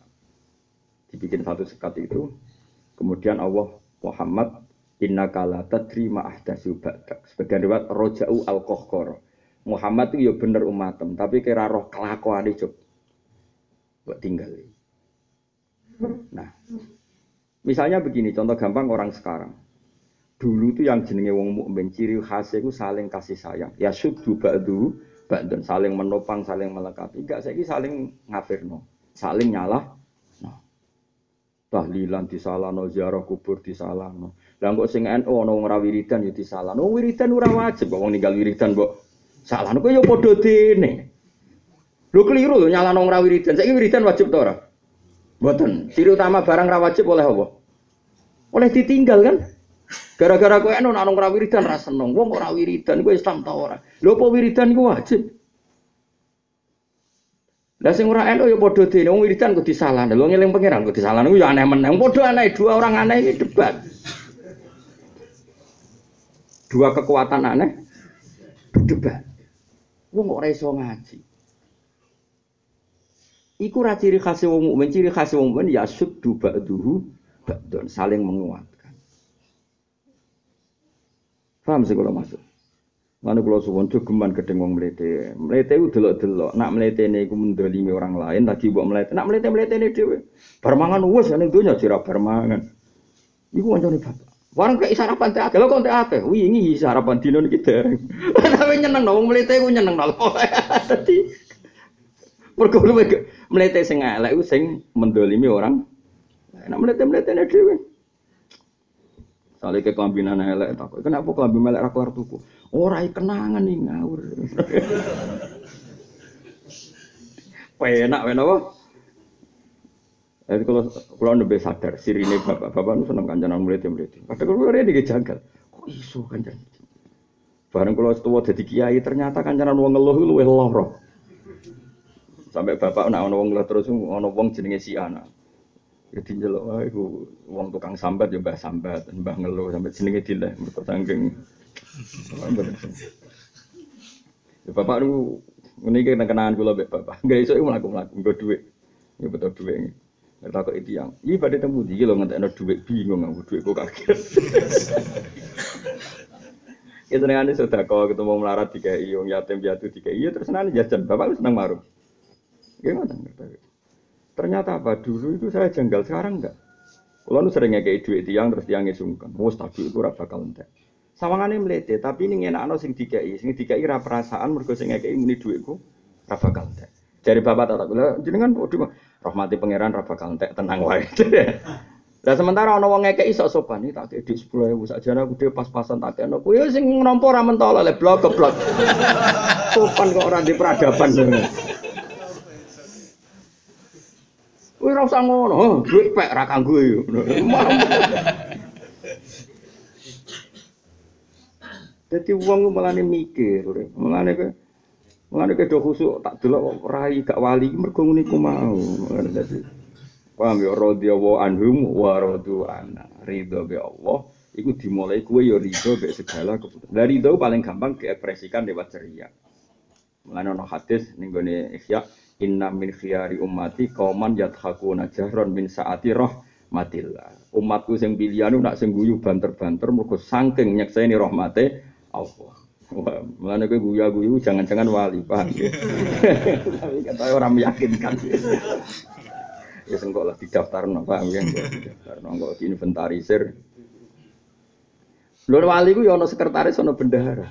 Itu kemudian Allah Muhammad innaka la tadri ma ahdatsu ba'dak. Sebagian riwayat roja'u al-qahqar. Muhammad itu ya bener umatem tapi kira roh kelakuane cuk. Mbok tinggal. Nah, misalnya begini, contoh gampang orang sekarang. Dulu itu yang jenenge wong mukmin ciri khasnya itu saling kasih sayang. Ya syuddu ba'du ba'dan, saling menopang, saling melengkapi. Enggak saiki saling ngafirno, saling nyalah. Nah. Tahlilan disalahno, ziarah kubur disalahno. Lah kok sing NU ana wong ra wiridan ya disalahno. Wiridan ora wajib kok wong ninggal wiridan kok salahno kok ya padha dene. Lho keliru lho nyalahno wong ra wiridan. Saiki wiridan wajib ta ora? Mboten. Ciri utama barang ra wajib oleh apa? Oleh ditinggal kan? Gara-gara kowe eno nang ora wiridan ra seneng. Wong ora wiridan kowe Islam ta ora? Lho apa wiridan iku wajib? Lah sing ora eno ya padha dene wong wiridan kok disalahno. Lho ngeling pangeran kok disalahno ku ya aneh meneng. Padha aneh dua orang aneh iki debat. Dua kekuatan aneh debat. Wong kok ora iso ngaji. Iku ra ciri khas wong mukmin, ciri khas wong mukmin ya syuddu ba'duhu ba'dun, saling menguatkan. Paham sih kalau maksud? Mana kalau suwon jogeman gedeng wong mlete. Mlete ku delok-delok, nak mletene iku mendolimi orang lain lagi mbok mlete. Nak mlete-mletene dhewe. Bar mangan wis ning donya jira bar mangan. Iku kancane bapak. Warang kek sarapan teh akeh, lho kok teh akeh. Wingi sarapan dino niki dereng. Tapi nyeneng wong mlete ku nyeneng lho. Dadi mergo mlete sing elek ku sing mendolimi orang. Nek mlete-mletene dhewe. Sale ke kelambinan elek tak. Kenapa kelambi melek ra kelar tuku? Ora kenangan iki ngawur. Penak apa? Jadi kalau lebih sadar, sirine bapak nu seneng kancanan mlete-mlete. Padahal kalau rene iki janggal. Kok iso kancan? Bareng kalau setuwa dadi kiai ternyata kancanan wong ngeluh luwih lara. Sampai bapak nak ana wong ngeluh terus ana wong jenenge si anak. Jadi njelok wae iku wong tukang sambat ya mbah sambat, mbah ngeluh sampai jenenge dileh mergo saking. Ya bapak niku ngene iki kenangan kula mbek bapak. Enggak iso mlaku-mlaku nggo dhuwit. Ya betul dhuwit. Ngerti kok itu yang. Iki badhe temu iki lho ngentekno dhuwit bingung aku dhuwitku kaget. Ya senengane sedekah ketemu melarat dikai wong yatim piatu dikai. Ya terus senengane jajan. Bapak seneng marung. Gimana ngerti. Ternyata apa dulu itu saya jenggal sekarang enggak. Kalau nu sering ngekei duit tiang terus tiangnya sungkan. Wes tapi itu ora bakal entek. Sawangane mlete tapi ini ngenakno sing dikai ra perasaan mergo sing ngekei muni duitku ra bakal entek. Jare bapak tak kula jenengan podo rahmati pangeran ra bakal entek tenang wae. Lah sementara ana wong ngekeki sok sopan iki tak kei 10.000 sakjane aku dhewe pas-pasan tak kene. Kuwi sing nampa ora mentol le blok keblok. Sopan kok ora di peradaban. Kuwi ora usah ngono, duit pek ra kanggo yo. Dadi wong mulane mikir, mulane ke do khusuk tak delok rai gak wali mergo ngene iku mau. Dadi paham ya radhiyallahu anhum wa radu anna. Ridho be Allah iku dimulai kowe ya ridho be segala keputusan. Lah ridho paling gampang diekspresikan lewat ceria. Mulane ana hadis ning gone Ihya inna min khiyari ummati qauman yadhakuna jahron min saati rahmatillah. Umatku sing pilihan nak sing guyu banter-banter mergo saking nyekseni rahmate Allah. Mulane kowe guyu-guyu jangan-jangan wali, paham ya. Tapi kata orang meyakinkan. Ya sengkok lah didaftarno, paham ya. Didaftarno kok diinventarisir. Lur wali ku ya ana sekretaris ana bendahara.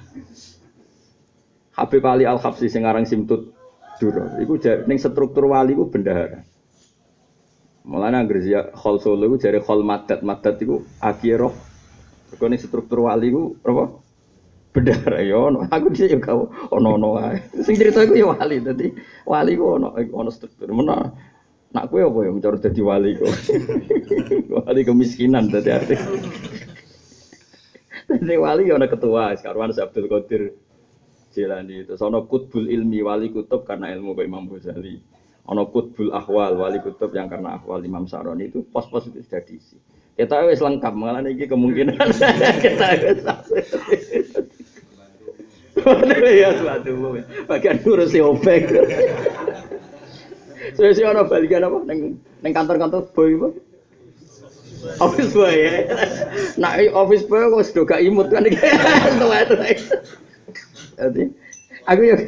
Habib Ali Al-Habsyi sing aran Simtut Duro, iku ning struktur wali ku bendahara. Mulane anggere ya khol Solo iku jare khol madat iku akhirah. Kok ning struktur wali ku apa? Bendahara ya ono. Aku dhisik yo gak ono-ono wae. Sing cerita iku ya wali, dadi wali ku ono struktur. Menawa nak kowe apa ya mencari dadi wali kok. Wali kemiskinan dadi arti. Dadi wali ya ana ketua, sekarang Abdul Qadir Jilani itu. Sono kutbul ilmi wali kutub karena ilmu ke Imam Ghazali. Ono kutbul ahwal wali kutub yang karena ahwal Imam Saroni itu pos-pos itu sudah diisi. Kita wis lengkap malah iki kemungkinan kita wis. Ya suatu bagian ngurusi opek. Sesi ana balikan apa ning kantor-kantor boy apa? Office boy ya. Nah, office boy kok sudah gak imut kan iki. Jadi aku ya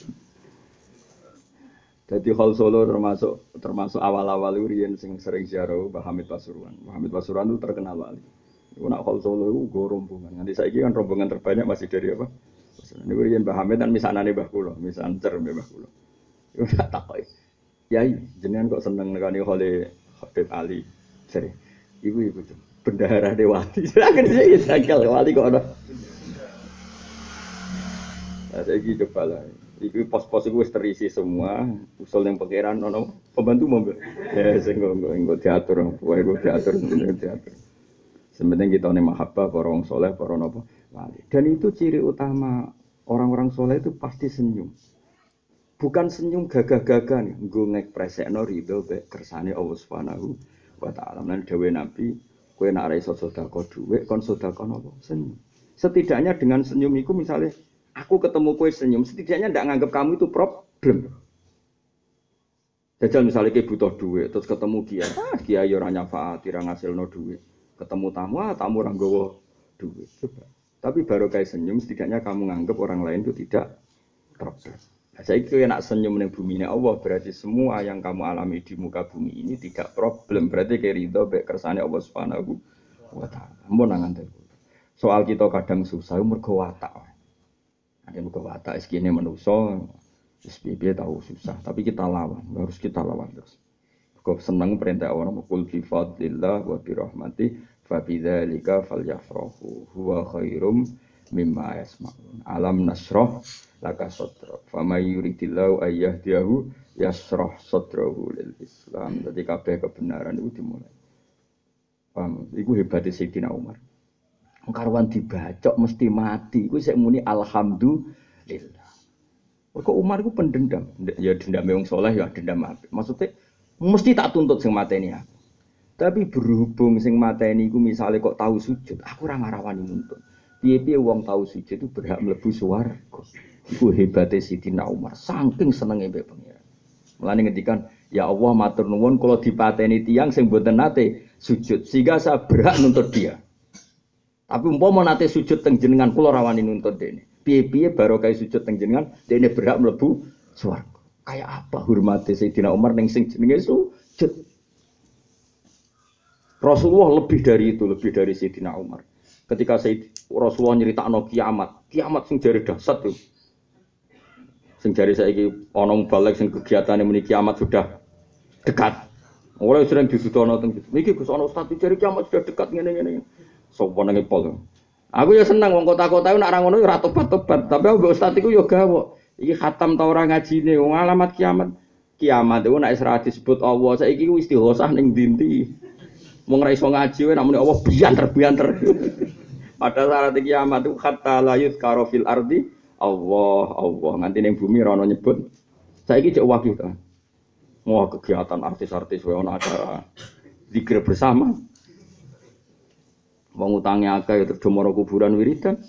jadi Hal Solo termasuk awal-awal riyen sing sering ziarah Mbah Hamid Pasuruan. Mbah Hamid Pasuruan itu terkenal wali. Iku nak Hal Solo itu go rombongan. Nanti saiki kan rombongan terbanyak masih dari apa? Niku riyen Mbah Hamid kan misanane Mbah kula, misancer Mbah kula. Iku tak takoki. Yai, jenengan kok seneng nekani Khole Habib Ali. Jare, iku bendahara Dewati. Akhire iki sakal wali kok ana. Saiki coba lah. Iku pos-pos iku wis terisi semua, usul yang pangeran ono pembantu mobil. Ya sing engko diatur, wae kok diatur. Sementing kita ne mahabbah para wong saleh, para napa wali. Dan itu ciri utama orang-orang saleh itu pasti senyum. Bukan senyum gagah-gagah nih, nggo ngekspresekno ridho mek kersane Allah Subhanahu wa taala. Lan dawuh Nabi, kowe nek ora iso sedekah dhuwit, kon sedekah napa? Senyum. Setidaknya dengan senyum iku misalnya aku ketemu kowe senyum, setidaknya ndak nganggap kamu itu problem. Jajal misalnya kowe butuh duit, terus ketemu kiai ora nyafaati, ora ngasilno duit. Ketemu tamu ora nggawa duit. Coba. Tapi baru kayak senyum, setidaknya kamu nganggap orang lain itu tidak problem. Saya kira nak senyum ning bumi ini Allah berarti semua yang kamu alami di muka bumi ini tidak problem. Berarti kayak ridho mek kersane Allah Subhanahu wa taala. Mun nangan soal kita kadang susah mergo watak. Ada muka watak iskine manusa wis piye tahu susah, tapi kita lawan, harus kita lawan terus. Kok seneng perintah Allah qul bi fadlillah wa bi rahmati fa bidzalika falyafrahu huwa khairum mimma yasma'un. Alam nasrah laka sadra fa may yuridillahu ayyahdiyahu yasrah sadrahu lil Islam. Dadi kabeh kebenaran itu dimulai. Paham? Iku hebate Sayyidina Umar. Karwan dibacok mesti mati. Iku sik muni alhamdulillah. Kok Umar iku pendendam. Ya dendam wong saleh ya dendam apik. Maksudnya mesti tak tuntut sing mateni aku. Tapi berhubung sing mateni iku misale kok tahu sujud, aku ora ngarawani nuntut. Piye-piye wong tahu sujud itu berhak mlebu swarga. Iku hebate Sayyidina Umar, saking senenge mbek pangeran. Mulane ngendikan Ya Allah matur nuwun kula dipateni tiyang sing mboten nate sujud sehingga saya berhak nuntut dia. Tapi umpama nate sujud teng jenengan kula rawani nuntut dene. Piye-piye barokah sujud teng jenengan dene berhak mlebu swarga. Kayak apa hormate Sayyidina Umar ning sing jenenge sujud. Rasulullah lebih dari itu, lebih dari Sayyidina Umar. Ketika Rasulullah nyeritakno kiamat sing jare dahsyat tuh. Sing jare saiki ana balik sing kegiatane muni kiamat sudah dekat. Mulai sering ditudono teng iki Gus ana ustaz jare kiamat sudah dekat ngene-ngene. Sopo nang pol. Aku ya seneng wong kota-kota nek ora ngono ora tobat-tobat, tapi mbok ustaz iku ya gawok. Iki khatam ta ora ngajine wong alamat kiamat. Kiamat itu nek ora disebut Allah, saiki wis istighosah ning ndi-ndi. Wong ora iso ngaji wae namune Allah bianter. Pada saat kiamat itu hatta la yuzkaru fil ardi Allah nganti ning bumi ora ono nyebut. Saiki cek wakil ta. Wah kegiatan artis-artis wae ono acara zikir bersama. Wong utange akeh terus domoro kuburan wiridan.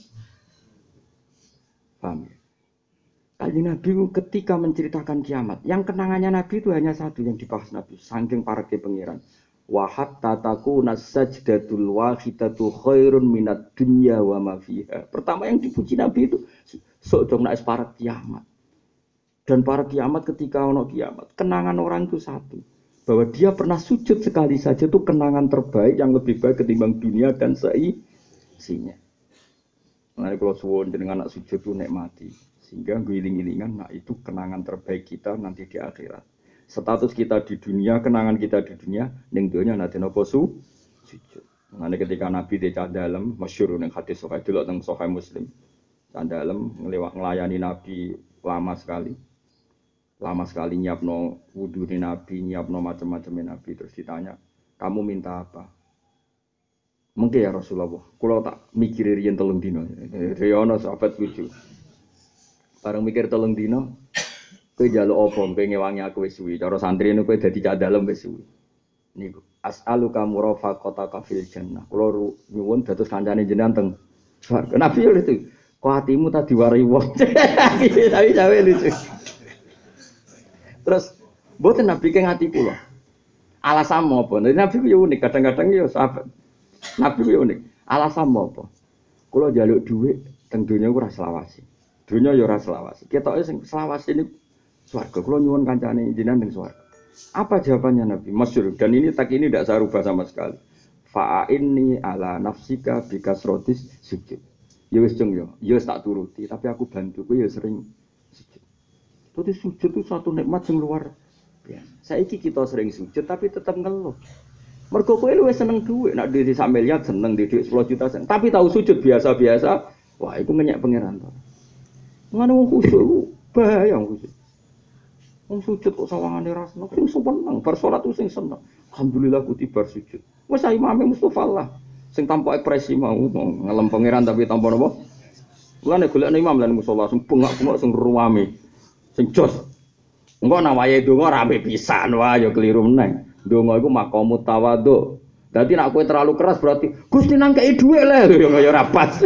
Paham ya? Kanjeng Nabi ketika menceritakan kiamat, yang kenangannya Nabi itu hanya satu yang dibahas Nabi, saking parake pangeran. Wa hatta takuna sajdatul wahidatu khairun minad dunya wa ma fiha. Pertama yang dipuji Nabi itu sok dong nek para kiamat. Dan para kiamat ketika ono kiamat, kenangan orang itu satu. Bahwa dia pernah sujud sekali saja itu kenangan terbaik yang lebih baik ketimbang dunia dan seisinya. Nah, kalau suwon dengan anak sujud itu nikmati. Sehingga giling-gilingan, nah itu kenangan terbaik kita nanti di akhirat. Status kita di dunia, kenangan kita di dunia, ning dunia nanti nopo sujud. Nah, ketika Nabi di Candalem, masyhur ning hadis Sahih delok teng Sahih Muslim. Candalem ngelayani Nabi lama sekali. Lama sekali nyiapno wudhu Nabi, nyiapno macam-macam Nabi. Terus ditanya, kamu minta apa? Mungkin ya Rasulullah, kalau tak mikir riyen 3 dino. Riyono sahabat lucu. Bareng mikir 3 dino, kowe njaluk apa? Kowe ngewangi aku wis suwi. Cara santri niku kowe dadi cah dalem wis suwi. Niku as'aluka murafaqataka fil jannah. Kula nyuwun dados kancane jenengan teng swarga. Nabi yo itu. Kok atimu tak diwari wong. Tapi cawe lucu. Terus mboten Nabi ke ngati kula. Alasan apa? Nabi ku yo unik, kadang-kadang yo sahabat. Nabi ku yo unik. Alasan apa? Kula njaluk dhuwit teng donya ora selawasi. Donya yo ora selawasi. Ketoke sing selawasi niku swarga. Kula nyuwun kancane jenengan ning swarga. Apa jawabannya Nabi? Masyhur dan ini tidak saya rubah sama sekali. Fa'inni ala nafsika bikasrotis sujud. Ya wis jeng yo, ya tak turuti, tapi aku bantu kowe ya sering sujud. Jadi sujud itu satu nikmat yang luar biasa. Saiki kita sering sujud tapi tetap ngeluh. Mergo kowe luwih seneng dhuwit, nek dhuwit sak miliar seneng dhuwit 10 juta seneng. Tapi tahu sujud biasa-biasa, wah iku ngenyek pangeran to. Ngono wong khusyuk bahaya wong khusyuk. Wong sujud kok sawangane ra seneng, sing seneng, bar salat ku sing seneng. Alhamdulillah ku tibar sujud. Wes imame Mustofa lah, sing tanpa ekspresi mau ngelem pangeran tapi tanpa napa? Mulane golekne imam lan musala sing bengak-bengok sing ruwame. Sing jos. Engko nang wayahe donga rame pisan wae ya keliru meneh. Donga iku maqamut tawadhu. Dadi nek kowe terlalu keras berarti Gusti nang kei dhuwit le ya ora pas.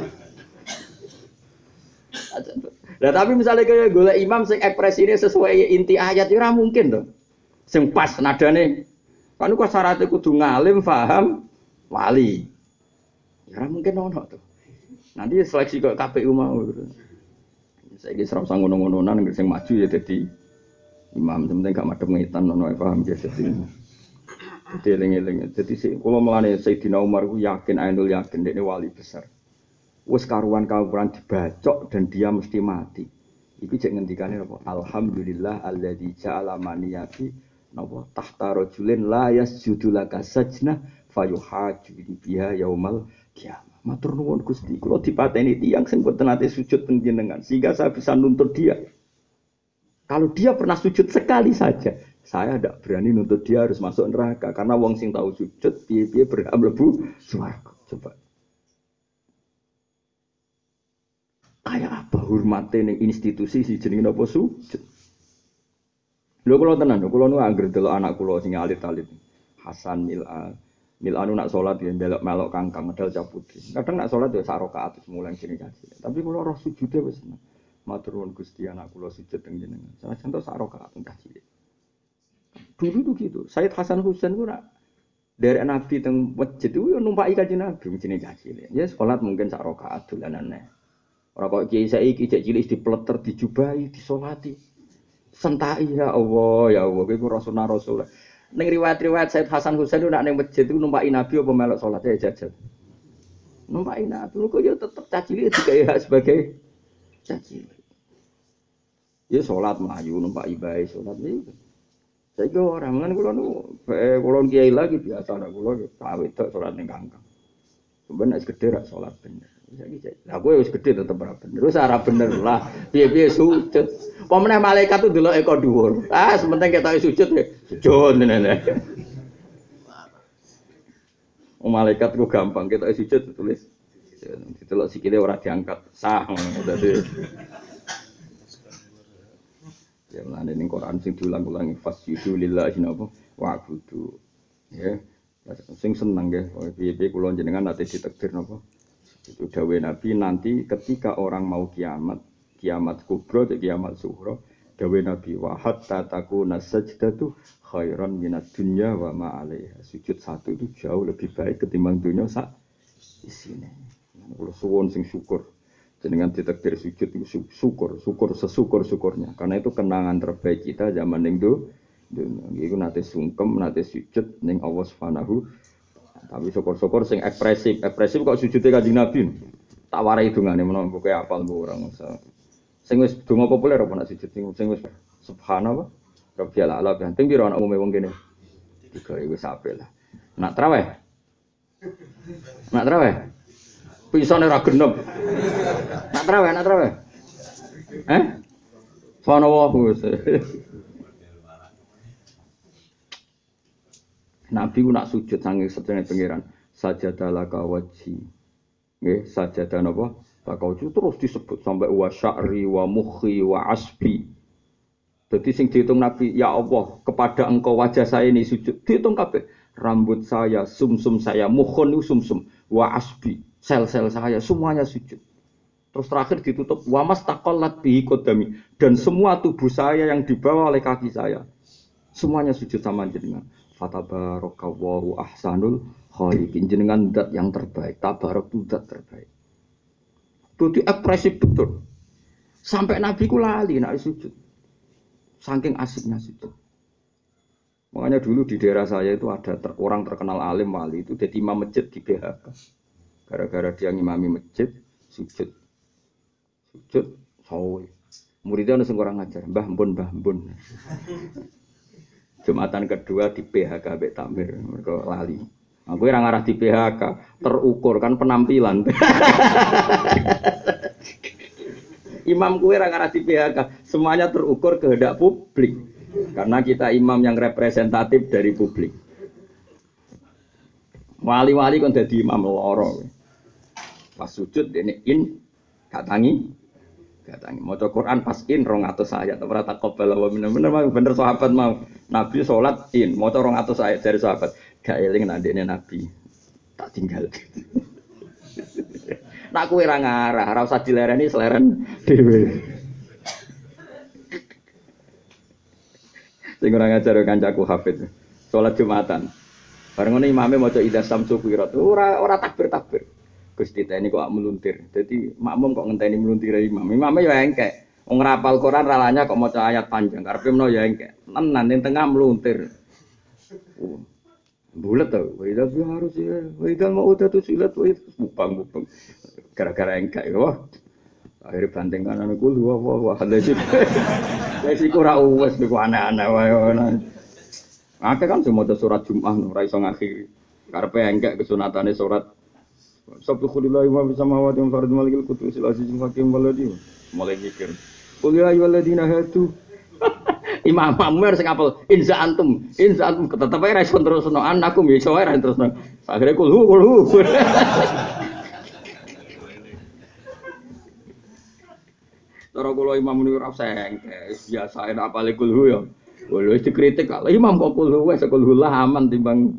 Lah tapi misalnya kowe golek imam sing ekspresine sesuai inti ayat ya ora mungkin to. Sing pas nadane. Kan kok syaratnya kudu ngalim, paham, wali. Ya ora mungkin ono to. Nanti seleksi kok KPU mau. Saiki serap sang ngono-ngononan sing maju ya dadi imam, penting gak madhep-ngetan ono paham ya dadi. Dadi eling-eling. Dadi kula mulane Sayyidina Umar ku yakin ainul yakin dekne wali besar. Wis karuan-karuan dibacok dan dia mesti mati. Iku cek ngendikane apa? Alhamdulillah alladzi ja'ala maniyati napa tahta rajulin la yasjudu laka sajnah fayuhaju biha yaumal qiyamah. Matur nuwun Gusti, kula dipateni tiyang sing boten nate sujud teng jenengan sehingga saya bisa nuntut dia. Kalau dia pernah sujud sekali saja, saya tidak berani nuntut dia harus masuk neraka karena wong sing tahu sujud piye-piye berhak mlebu swarga. Coba. Kayak apa hormate ning institusi si jenenge napa sujud. Lho kula tenan, kula nu anggere delok anak kula sing alit-alit. Hasan Mil'anu nak sholat ya melok kangkang medal caputri. Kadang nak sholat ya sak rakaat mulai gini kaji. Tapi kalau roh sujudnya wis matur nuwun Gusti anak kula sujud teng jenengan. Salah contoh sak rakaat kaji. Dulu tuh gitu. Sayyid Hasan Husain ku nak dari Nabi teng masjid itu numpaki kanjeng Nabi jenenge caci. Ya salat mungkin sak rakaat dolanane. Ora kok kiai saiki cek cilik dipleter dijubahi disolati. Sentai ya Allah ya Allah kowe ora sunah Rasul. Ning riwayat-riwayat Sayyid Hasan Husain nak ning masjid itu numpaki Nabi apa melok salat ya jajal. Numpaki Nabi kok ya tetep caci cilik digawe sebagai caci. Ya salat mlayu numpaki bae salat iki. Saiki ora mengen kula nu kula kiai lagi biasa nek kula wedok salat ning kangkang. Sampeyan nek gedhe ra salat bener. Saiki lah kowe wis gedhe tetep ora bener. Wis ora bener lah. Piye-piye sujud. Apa meneh malaikat tuh delok eko dhuwur. Ah, sementing ketoke sujud ya. Sujud tenan. Malaikat ku gampang ketoke sujud tulis. Ditelok sikile ora diangkat. Sah ngono dadi. Ya mlane ning Quran sing diulang-ulangi fasjudu lillahi wa'budu. Ya. Sing seneng nggih, piye-piye kula jenengan nate ditakdir napa? Itu dawuh Nabi nanti ketika orang mau kiamat kubra atau kiamat sughra, dawuh Nabi wa hatta takuna sajdatu khairan minad dunya wa ma 'alaiha. Sujud satu itu jauh lebih baik ketimbang dunia sak isine. Kula suwun sing syukur. Dengan ditakdir sujud itu syukur sesyukur-syukurnya. Karena itu kenangan terbaik kita zaman ning iku nate sungkem, nate sujud ning Allah Subhanahu. Tapi syukur-syukur sing ekspresif kok sujude Kanjeng Nabi. Tak warai dungane menawa kowe apal mbok ora usah. Sing wis donga populer apa nek sujud sing wis subhanallah rabbil alamin. Ping pira ana umume wong kene? 3 wis apik lah. Nak traweh. Pisane ora genep. Nak traweh. Subhanallah wis. Nabi ku nak sujud saking sedene pangeran, sajadalaka wajhi. Nggih, sajadah napa? Bakau terus disebut sampai wa sya'ri wa mukhi wa asbi. Jadi sing dihitung Nabi, ya Allah, kepada engkau wajah saya ini sujud. Dihitung kabeh. Rambut saya, sumsum saya, mukhun itu sumsum, wa asbi, sel-sel saya semuanya sujud. Terus terakhir ditutup wa mastaqallat bihi qadami, dan semua tubuh saya yang dibawa oleh kaki saya semuanya sujud sama jenengan. Fatabarakallahu ahsanul khaliqin, jenengan zat yang terbaik, tabarak itu zat terbaik. Itu ekspresif betul. Sampai Nabi ku lali nak sujud. Saking asiknya sujud. Makanya dulu di daerah saya itu ada orang terkenal alim wali itu jadi imam masjid di BHK. Gara-gara dia ngimami masjid, sujud sawi. Muridnya ada orang ngajar, mbah mbun. Jumatan kedua di PHK Mbak Tamir, mereka lali. Aku yang ngarah di PHK, terukur kan penampilan. Imam kue yang ngarah di PHK, semuanya terukur kehendak publik. Karena kita imam yang representatif dari publik. Wali-wali kan jadi imam loro. Pas sujud ini katangi. Maca Quran pas 200 ayat ora takobal wa bener sahabat mau Nabi salat maca 200 ayat dari sahabat gak eling ndekne Nabi tak tinggal. Nak kowe ra ngarah ora usah dilereni seleren dhewe. Sing ora ngajar kancaku Hafid salat Jumatan bareng ngene imame maca idza samsu kuwirat ora takbir. Gusti teni kok meluntir. Jadi makmum kok ngenteni meluntir imam. Imame ya engkek. Wong ngrapal Quran ralanya kok maca ayat panjang. Karepe menawa ya engkek. Tenan ning tengah meluntir. Bulet to. Wida harus ya. Wida mau udah tuh silat wae bupang. Gara-gara engkek ya. Akhire banting kanan ku wah hadis. Wis iku ora uwes niku aneh-aneh wae. Akeh kan maca surat Jumat ora iso ngakhiri. Karepe engkek kesunatane surat Subhanallah wa bisamawati wa fardhu malikil qudus al-azizul hakim waladi. Mulai mikir. Qul ya ayyuhalladzina hadu. Imam-imam sing apal inza antum tetep ae respon terusno anakum ya iso ae terusno. Akhire kulhu. Cara kula imam niku ora sengke, biasa enak apale kulhu ya. Wis dikritik kok imam kok kulhu wis kulhu lah aman timbang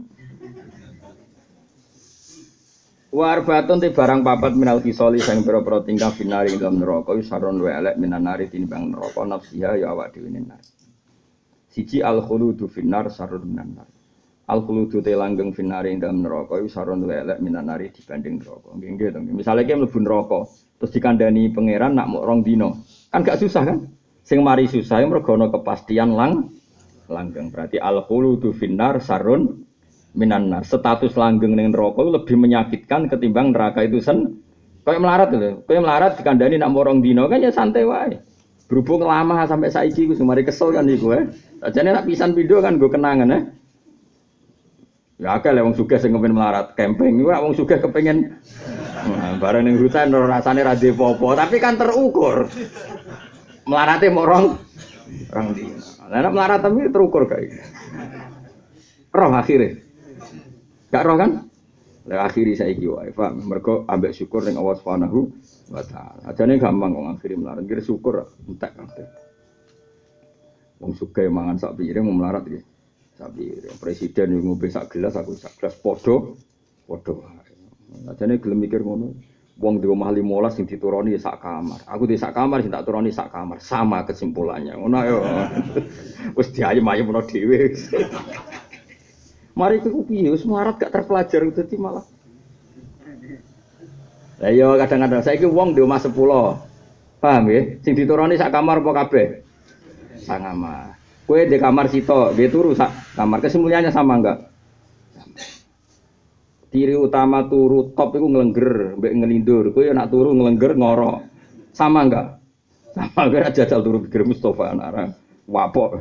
warbatun te barang papat minal kisoli sang pira-pira tingkah binari ing dalam neraka wis saron wae elek minanari tinimbang neraka nafsiha ya awak dhewe nar. Siji al-khuludu finnar sarun minan nar. Al-khuludu te langgeng finnar ing dalem neraka iku sarun elek minan nar dibanding neraka. Nggih to. Misale ki mlebu neraka terus dikandani pangeran nak mok 2 dina. Kan gak susah kan? Sing mari susah mergo ana kepastian langgeng. Berarti al-khuludu finnar sarun minan nar. Status langgeng ning neraka lebih menyakitkan ketimbang neraka itu kayak melarat lho. Kayak melarat dikandani nak mok 2 dina kan ya santai wae. Berhubung lama sampai saiki ku sumari kesel kan iku Sajane nak pisan pindho kan nggo kenangan Ya akeh lek wong sugih sing kepengin melarat camping iku wong sugih kepengin bareng ning hutan rasane ra dhe apa-apa tapi kan terukur. Melarate mok rong dina. Lah nek melarat tapi terukur kae. Roh akhire. Gak roh kan? Lah akhiri saiki wae, Pak. Mergo ambek syukur ning Allah Subhanahu wa taala. Ajane gampang wong akhiri melarat, kira syukur entek kabeh. Wong sugih mangan sak piring mau melarat iki. Sak piring. Presiden yo ngombe sak gelas, aku sak gelas padha wae. Ajane gelem mikir ngono. Wong di omah 15 sing dituroni sak kamar. Aku di sak kamar sing tak turoni sak kamar. Sama kesimpulannya. Ngono ayo. Wis diayem-ayem ono dhewe. Mari ku piye wis melarat gak terpelajar dadi malah. Lah iya kadang-kadang saiki wong di omah 10. Paham nggih? Sing dituruni sak kamar apa kabeh? Sak kamar. Kowe di kamar sitok, nggih turu sak kamar. Kesimpulannya sama enggak? Sama. Ciri utama turu top iku nglengger, mbek ngelindur. Kowe nek turu nglengger ngoro. Sama enggak? Sama enggak jajal turu pikir Mustofa anak wapok.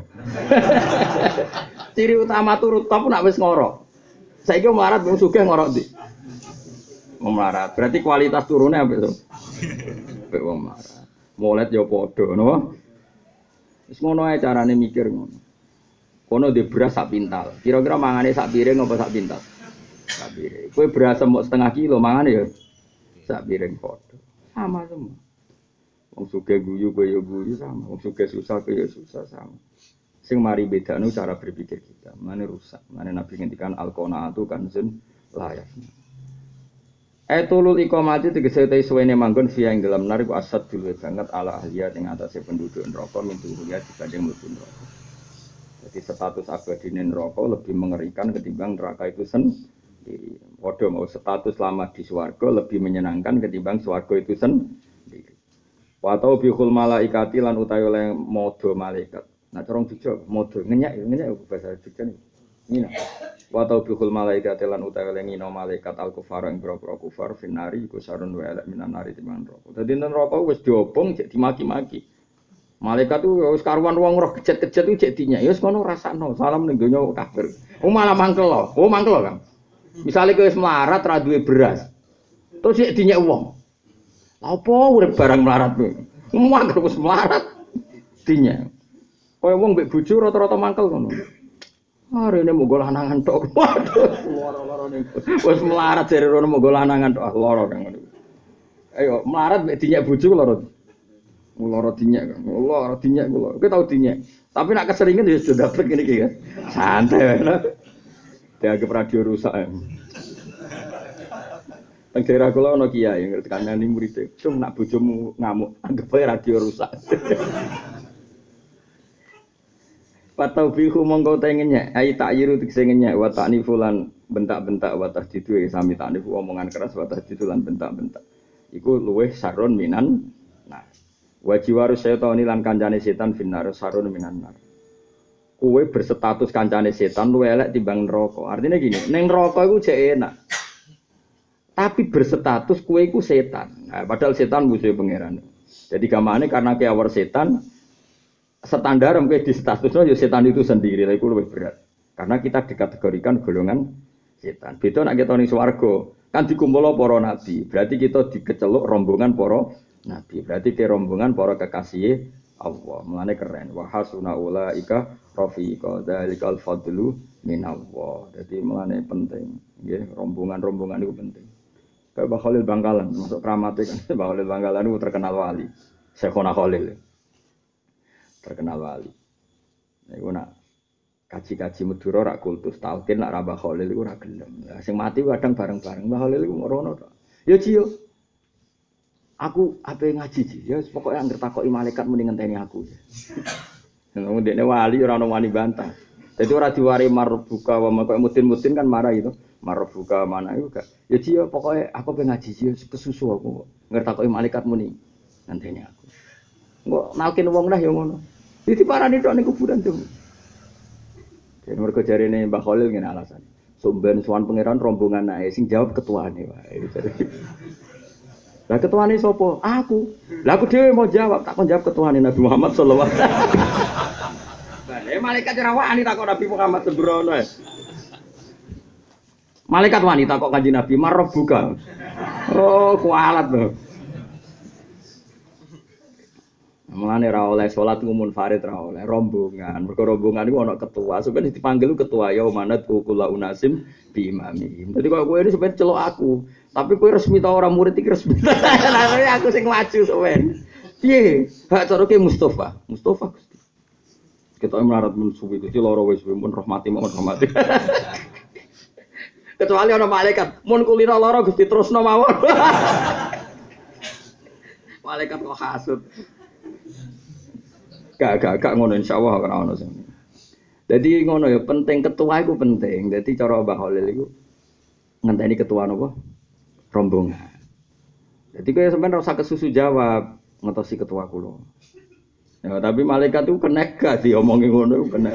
Ciri utama turu top nak wis ngoro. Saiki melarat wong sugih ngoro ndi? Melarat. Berarti kualitas turune apik to. Apik wong melarat. Molet ya padha, napa? Wis ngono ae carane mikir ngono. Kono di beras sak pintal. Kira-kira mangane sak piring apa sak pintal? Sak piring. Kowe beras mok setengah kilo mangane ya sak piring padha. Sama semua. Wong sugih guyu kowe ya guyu sama. Wong sugih susah kowe ya susah sama. Sing mari bedane cara berpikir kita. Mane rusak. Mane Nabi ngendikan al-qanaatu kanzun layak. Tulul iqamati tegese te suwene manggon via ing dalam nar ku asad dulu banget ala ahliya ing atase penduduk neraka mintu ya dibanding mlebu neraka. Jadi status abadi neraka lebih mengerikan ketimbang neraka itu sendiri. Padha mau status lama di swarga lebih menyenangkan ketimbang swarga itu sendiri. Wa tau bihul malaikati lan utawi oleh modo malaikat. Nah corong dijo modo ngenyak bahasa Jogja ini. Ngina. Wa tau bihul malaikati lan utawi oleh ngino malaikat al-kufar ing boro-boro kufar finari iku sarun wa elek minan nari timbang neraka. Dadi neraka wis diobong cek dimaki-maki. Malaikat tuh wis karuan wong roh kejet-kejet ku cek dinya. Ya wis ngono rasakno. Salam ning donya kafir. Malah mangkel lho. Mangkel kan. Misale kowe wis melarat ra duwe beras. Terus cek dinya wong. Lha opo urip barang melarat kowe? Mangkel wis melarat dinya. Kaya wong mbek bojo rata-rata mangkel ngono. Arene mung lanangan tok. Waduh, lara-lara niku. Wis melarat jare rono mung lanangan tok. Lara kang ngono. Ayo melarat mbek dinya bojo lara. Lara dinya kan. Lara dinya kula. Kowe tau dinya. Tapi nek keseringan ya sudah dapet ngene iki kan. Santai wae. Dianggap radio rusak. Teng daerah kula ana kiai ngerti kandhani murid. Cung nak bojomu ngamuk, anggap ae radio rusak. Patau bihu mongko tengenya, ai tak yiru tegese ngenyek wa ta'nifu lan bentak-bentak wa tahdidu sami ta'nifu omongan keras wa tahdidu lan bentak-bentak. Iku luweh sarun minan nah. Wa jiwaru setani lan kancane setan finnar sarun minan nar. Kowe berstatus kancane setan luwih elek timbang neraka. Artinya gini, ning neraka iku jek enak. Tapi berstatus kowe iku setan. Nah, padahal setan musuh pangeran. Jadi gamane karena kiawar setan standar mungkin di statusnya ya setan itu sendiri, itu lebih berat. Karena kita dikategorikan golongan setan. Beda nak kita ning swarga, kan dikumpul para nabi. Berarti kita dikeceluk rombongan para nabi. Berarti ke rombongan para kekasih Allah. Mulane keren. Wa hasuna ulaika rafiqa dzalikal fadlu minallah. Jadi mulane penting. Nggih, rombongan-rombongan itu penting. Kayak Mbah Khalil Bangkalan, masuk kramate kan. Mbah Khalil Bangkalan itu terkenal wali. Syekhona Khalil. Terkenal wali. Iku nak kaji-kaji Madura rak kultus, talqin nak Mbah Khalil iku ora gelem. Lah sing mati kadang bareng-bareng Mbah Khalil iku rono tok. Ya Ciyo. Aku ape ngaji Ci, ya pokoke anggere takoki malaikat muni ngenteni aku. Nang dekne wali ora ono wani bantah. Jadi ora diwari marbuka wa kok mutin-mutin kan marah itu. Marbuka mana itu gak. Ya dia pokoknya aku pengen ngaji sih kesusu aku. Ngertakoki malaikat muni. Nantene aku. Engko nakin wong dah ya ngono. Iki parani tok ning kuburan tuh. Jadi mergo jarene Mbah Khalil ngene alasan. Somben sowan pangeran rombongan ae sing jawab ketuane wae. Lah ketuane sapa? Aku. Lah aku dhewe mau jawab, tak kon jawab ketuane Nabi Muhammad sallallahu alaihi wasallam. Lah malaikat ora wani takon Nabi Muhammad sembrono. Malaikat wanita kok Kanjeng Nabi marbuka. Oh, kualat lho. Mulane ra oleh salat munfarid ra oleh rombongan. Mergo rombongan iku ana ketua, sampeyan dipanggil ketua ya manat kula unasim bi imami. Dadi kok kowe ini sampeyan celok aku. Tapi kowe resmi ta ora murid iki resmi. Lah aku sing maju sampeyan. Piye? Hak cara ki Mustofa. Mustofa Gusti. Ketoke melarat mun suwi Gusti lara wis mun rahmati mawon rahmati. Kecuali ana malaikat, mun kulino lara Gusti terusno mawon. Malaikat kok hasud. Gak ngono insyaallah ora ono sing. Dadi ngono ya penting ketua iku penting. Dadi cara Mbah Khalil iku ngenteni ketua napa? Rombongan. Dadi kowe sampean ora usah kesusu jawab ngetosi ketua kula. Ya tapi malaikat itu kena gak diomongi ngono kena.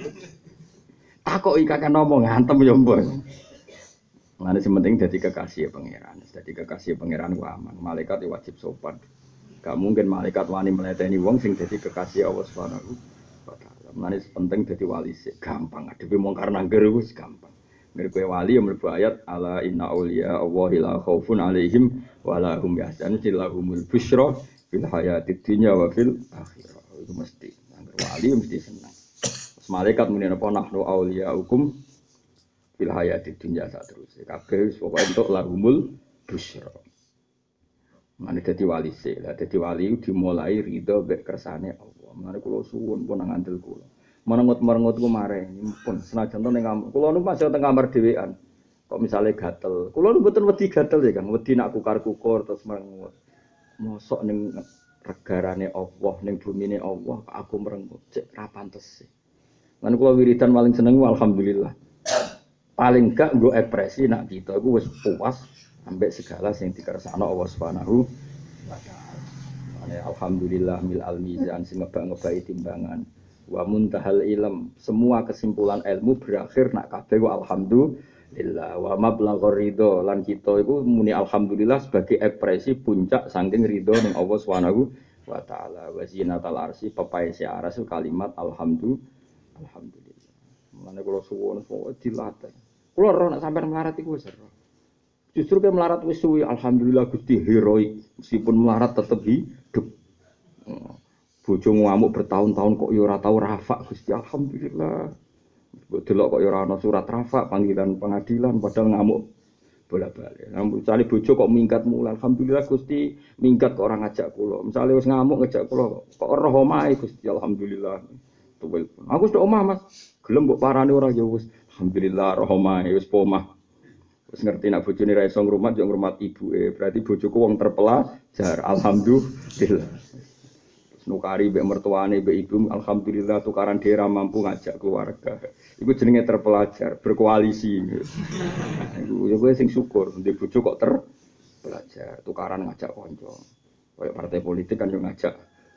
Takoki kakek ngomong ngantem ya mbok. Mane sing penting dadi kekasih pangeran. Dadi kekasih pangeran ku aman. Malaikat wajib sopan. Gak mungkin malaikat wani meleteni wong sing dadi kekasih Allah Subhanahu wa taala. Mane penting dadi wali sik gampang. Adepe mungkar nangger wis gampang. Nek kowe wali ya mlebu ayat ala inna auliya Allahi la khaufun alaihim wa la hum yahzanun lahumul busyra fil hayatid dunya wa fil akhirah. Itu mesti nangger wali mesti senang. Malaikat muni napa nahnu auliyaukum fil hayatid dunya saterusé. Kabeh wis pokoke entuk lahumul busyra. Mane dadi wali sik. Lah dadi wali dimulai ridho mek kersane Allah. Mane kula suwun pun nang andel kula. Merengut-merengut ku mareni pun senajan to ning kamar. Kula nu masih teng kamar dhewean. Kok misale gatel. Kula nu mboten wedi gatel ya Kang. Wedi nak kukar-kukur terus merengut. Mosok ning regarane Allah, ning bumine Allah kok aku merengut. Cek ra pantes. Lan kula wiridan paling seneng alhamdulillah. Paling gak nggo ekspresi nak kita iku wis puas ambek segala sing dikersakno Allah Subhanahu wa taala. Alhamdulillah mil al-mizan sing ngebak-ngebaki timbangan. Wa muntahal ilm, semua kesimpulan ilmu berakhir nak kabeh wa alhamdulillah. Wa mablaghur ridho lan kita iku muni alhamdulillah sebagai ekspresi puncak saking ridho ning Allah Subhanahu wa taala. Wa zinatal arsy pepaese aras kalimat alhamdulillah. Mane kula suwun kok dilatih. Kula ora nek sampean melarat iku wis ora. Justru ke melarat wis suwi alhamdulillah Gusti heroik meskipun melarat tetep hidup. Bojo ngamuk bertahun-tahun kok ya ora tau rafak Gusti alhamdulillah. Mbok delok kok ya ora ana surat rafak panggilan pengadilan padahal ngamuk bolak-balik. Namun misale bojo kok minggat mulai alhamdulillah Gusti minggat kok ora ngajak kula. Misale wis ngamuk ngajak kula kok ora omahe Gusti alhamdulillah. Tuwel. Aku wis omah Mas. Gelem mbok parani ora ya wis alhamdulillah roh omahe wis pomah. Wis ngerti nek bojone ra iso ngrumat yo ngrumat ibuke. Berarti bojoku wong terpelajar alhamdulillah. Nukari mbek mertuane mbek ibu alhamdulillah tukaran daerah mampu ngajak keluarga. Iku jenenge terpelajar, berkoalisi. Iku ya kowe sing syukur ndek bojo kok terpelajar, tukaran ngajak kanca. Kayak partai politik kan yo ngajak.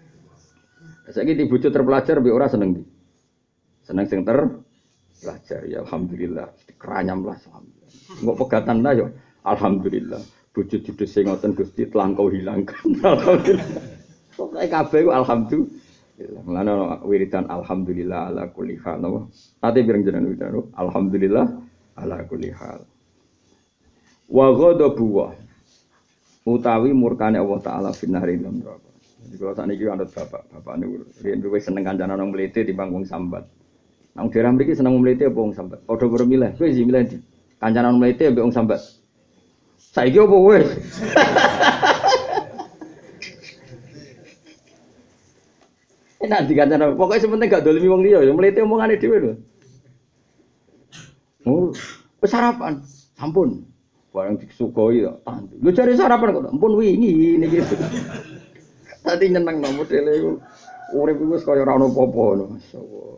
Saiki di bojo terpelajar mbek ora seneng ndi? Seneng sing terpelajar ya alhamdulillah, keranyam lah alhamdulillah. Engko pegatan lah yo alhamdulillah. Bojo didese ngoten Gusti telangkau hilangkan. Alhamdulillah. Pokoke kabeh ku alhamdulillah. Mulane wiridan alhamdulillah ala kulli hal. Ate pirang jenengan wiridan alhamdulillah ala kulli hal. Wa ghadabu utawi murkane Allah taala finari lam neraka. Jadi kalau sakniki anut bapak niku riyen luwih seneng kancanan wong mlete timbang wong sambat. Nang daerah mriki seneng wong mlete apa wong sambat? Padha karo milih. Kowe iki milih ndi? Kancanan wong mlete mbek wong sambat. Saiki opo wis? Enak dikancana, pokoknya sepenting gak dolimi wong liya, ya mlete omongane dhewe lho. Oh, wis sarapan, sampun. Barang disugoi ya, tandu. Lho jare sarapan kok, ampun wingi niki. Tadi nyeneng nang modele iku. Urip iku wis kaya ora ono apa-apa ngono. Masyaallah.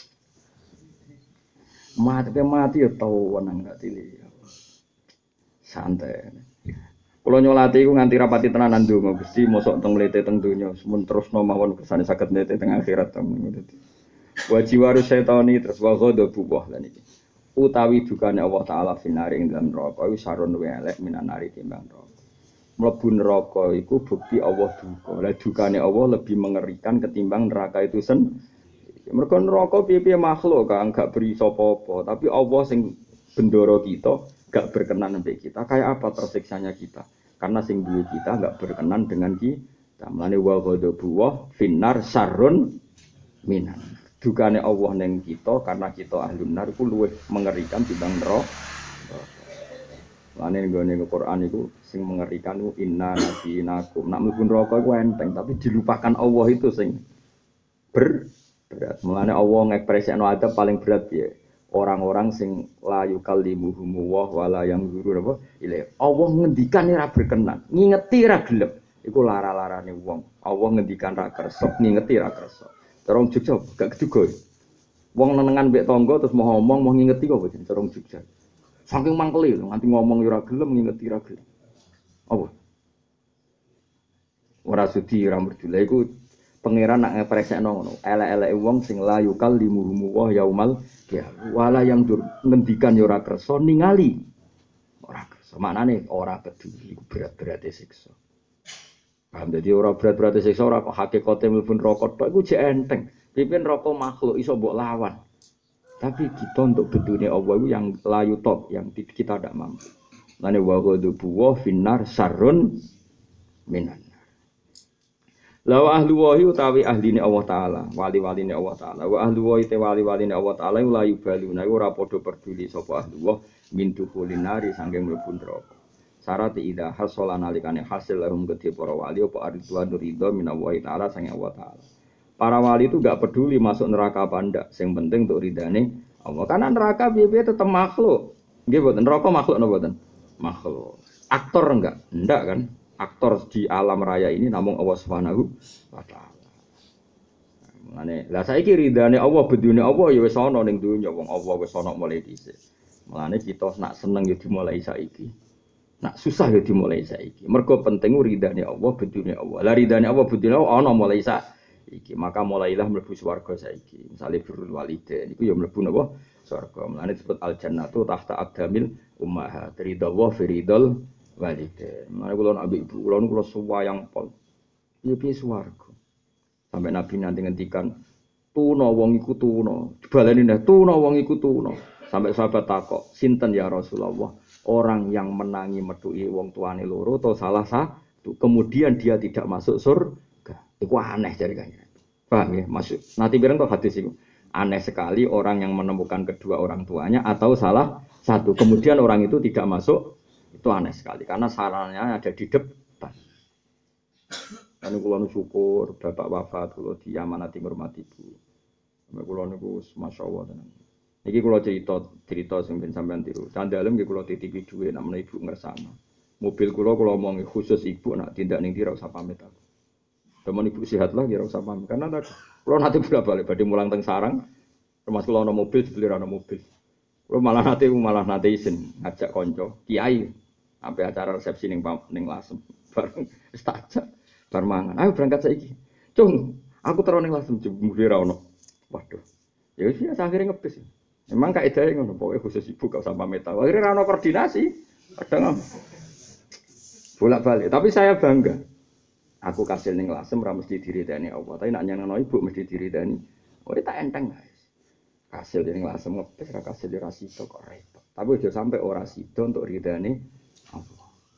Mati ya tau wenang gak tili. Santai. Kula nyolati iku nganti rapati tenanan donga Gusti mosok teng mlete teng donya mun terusno mawon kersane saged mlete teng akhirat temen dadi. Wa jiwaru syaitani terus wa ghadabu wah lan iki. Utawi dukane Allah taala finare ing dalam neraka iku sarun luwih elek minanari timbang neraka. Mlebu neraka iku bukti Allah duka. Lah dukane Allah lebih mengerikan ketimbang neraka itu mergo neraka piye-piye makhluk kan gak beri sapa-apa, tapi Allah sing bendoro kita gak berkenan mbek kita. Kayak apa tersiksanya kita? Karena sing duwe kita gak berkenan dengan kita. Mulane wa ghadabu wa finnar sarrun minan. Dukane Allah ning kita karena kita ahlun nar iku luwih mengerikan dibanding neraka. Mulane nggone Al-Qur'an iku sing mengerikan iku inna nabinakum. Nak mlebu neraka iku enteng, tapi dilupakan Allah itu sing berat. Mulane Allah ngekspresikno adab paling berat ya. Orang-orang sing la yukallimuhum wa la yang guru apa ile. Allah ngendikan ora berkenan, ngingeti ra gelem. Iku lara-larane wong. Allah ngendikan ra kersa, ngingeti ra kersa. Terong Jogja gak keduga. Wong nenengan mbek tangga terus mau ngomong mau ngingeti kok jeneng terong Jogja. Saking mangkeli nganti ngomong ora gelem ngingeti ra gelem. Apa? Ora sudi ora merdula iku pangeran nak ngepresekno ngono. Elek-eleke wong sing la yukallimuhum wa yaumal ya wala yang ngendikan ya ora kersa ningali. Ora kersa. Maknane ora peduli iku berat-berate siksa. Paham dadi ora berat-berate siksa ora kok hakikate mlebu neraka tok iku jek enteng. Pimpin neraka makhluk iso mbok lawan. Tapi kita untuk bedune Allah itu yang layu top yang kita tidak mampu. Lane wa ghadabu wa finnar sarrun minan. Lawa ahlu wahi utawi ahline Allah Ta'ala, wali-waline Allah Ta'ala. Wa ahlu wahi te wali-waline Allah Ta'ala ula yubaluna ora padha peduli sapa ahlu wah min dukulinari sangking mlebu neraka. Syarat idza hasala nalikane hasil lahum kedhe para wali apa aridwan ridho minallahi Ta'ala sange Allah Ta'ala. Para wali itu enggak peduli masuk neraka apa ndak, sing penting untuk ridane Allah. Karena neraka piye-piye tetep makhluk. Nggih mboten neraka makhluk napa mboten? Makhluk. Aktor enggak kan? Aktor di alam raya ini namung Allah Subhanahu wa taala. Mulane, lah saiki ridane Allah bedune Allah ya wis ana ning donya wong Allah wis ana mulai dhisik. Mulane kita nak seneng ya dimulai saiki. Nak susah ya dimulai saiki. Mergo penting ridane Allah bedune Allah. Lah ridane Allah bedune Allah ana mulai saiki. Maka mulailah mlebu swarga saiki. Misale birrul walidain iku ya mlebu napa? Swarga. Mulane disebut al jannatu tahta aqdamil ummahat. Ridha wa firidul walidain. Mane kula nak ambek ibu kula suwayang pol. Piye swarga. Sampai Nabi nanti ngendikan tuna wong iku tuna. Dibaleni neh tuna wong iku tuna. Sampai sahabat takok, "Sinten ya Rasulullah? Orang yang menangi metuki wong tuane loro atau salah satu kemudian dia tidak masuk surga." Iku aneh jare kanjeng. Paham ya? Masuk. Nanti bareng to hadis iku. Aneh sekali orang yang menemukan kedua orang tuanya atau salah satu kemudian orang itu tidak masuk. Itu aneh sekali karena sarannya ada di depan. Anu kula syukur bapak wafat kula diamanati ngurmati ibu. Sampai kula niku masyaallah tenan. Niki kula cerita sing ben sampean tiru. Candhalem nggih kula titipi dhuwit nek menawa ibu ngersano. Mobil kula omongi khusus ibu nak tindak ning ndi ra usah pamit aku. Temen ibu sehat lah ora usah pamit karena kula nanti bolak-balik badhe mulang teng sarang. Termasuk kula ana mobil dibeli ana mobil. Kula malah nate izin ngajak kanca kiai sampai acara resepsi ning Lasem. Bareng wis tak ajak bar mangan. Ayo berangkat saiki. Cung, aku terus ning Lasem jebule ra ono. Waduh. Ya wis ya akhire ngepis. Memang kaidahe ngono, pokoke khusus ibu gak usah pamit. Akhire ra ono koordinasi. Kadang bolak-balik. Tapi saya bangga. Aku kasil ning Lasem ora mesti diridani Allah. Tapi nak nyenengno ibu mesti diridani. Oh, tak enteng guys. Kasil ning Lasem ngepis ra kasil ra sida kok repot. Tapi aja sampai ora sida untuk ridani Allah.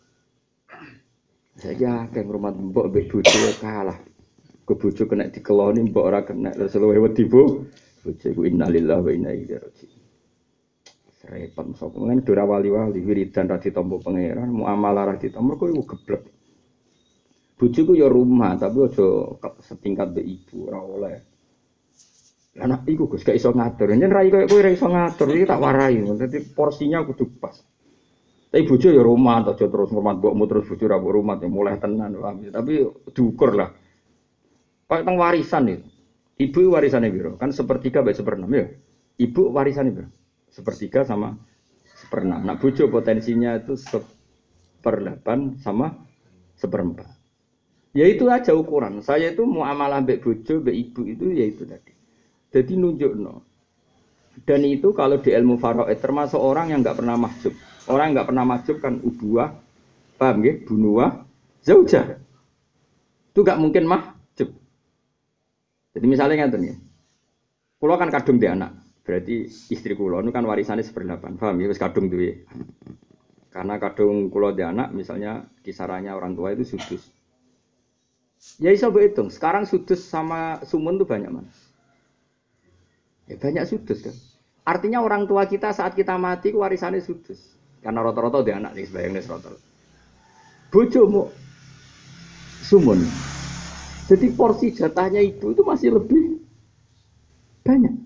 Saya akeh ngrumat mbok mbek bojo kalah. Ke bojo kena dikeloni mbok ora kena. Terus luwe wedi bojo iku innalillahi wa inna ilaihi raji'un. Repot sapa men ora wali-wali wiridan ra ditampa pangeran, muamalah ra ditampa kok iku geblek. Bojoku ya rumah tapi aja setingkat mbek ibu ora oleh. Lah nek iku Gus gak iso ngatur. Yen ra koyo kowe ora iso ngatur iki tak warai. Dadi porsinya kudu pas. Tapi bojo ya rumah aja terus ngurmat mbokmu terus bojo ra rumah ya mulai tenan paham. Tapi diukur lah. Kayak tentang warisan itu. Ibu warisannya biro, kan sepertiga baik seperenam ya. Ibu warisannya biro, sepertiga sama seperenam. Nah bojo potensinya itu seperdelapan sama seperempat. Ya itu aja ukuran. Saya itu muamalah mbek bojo, mbek ibu itu ya itu tadi. Jadi nunjuk no. Dan itu kalau di ilmu faraid termasuk orang yang nggak pernah mahjub. Orang yang nggak pernah mahjub kan ubuah, paham ya? Bunuah, zaujah. Itu nggak mungkin mahjub. Jadi misalnya ngerti nih, kulo kan kadung di anak, berarti istri kulo itu kan warisannya seperdelapan, paham ya? Wis kadung tuh ya. Karena kadung kulo di anak, misalnya kisarannya orang tua itu sudus. Ya bisa berhitung. Sekarang sudus sama sumun tuh banyak mana? Ya banyak sudus kan. Artinya orang tua kita saat kita mati warisannya sudus. Karena rata-rata dia anak nih sebayangnya rata. Bojomu sumun. Jadi porsi jatahnya ibu itu masih lebih banyak.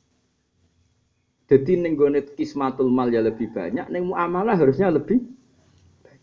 Jadi ning gone kismatul mal ya lebih banyak, ning muamalah harusnya lebih banyak.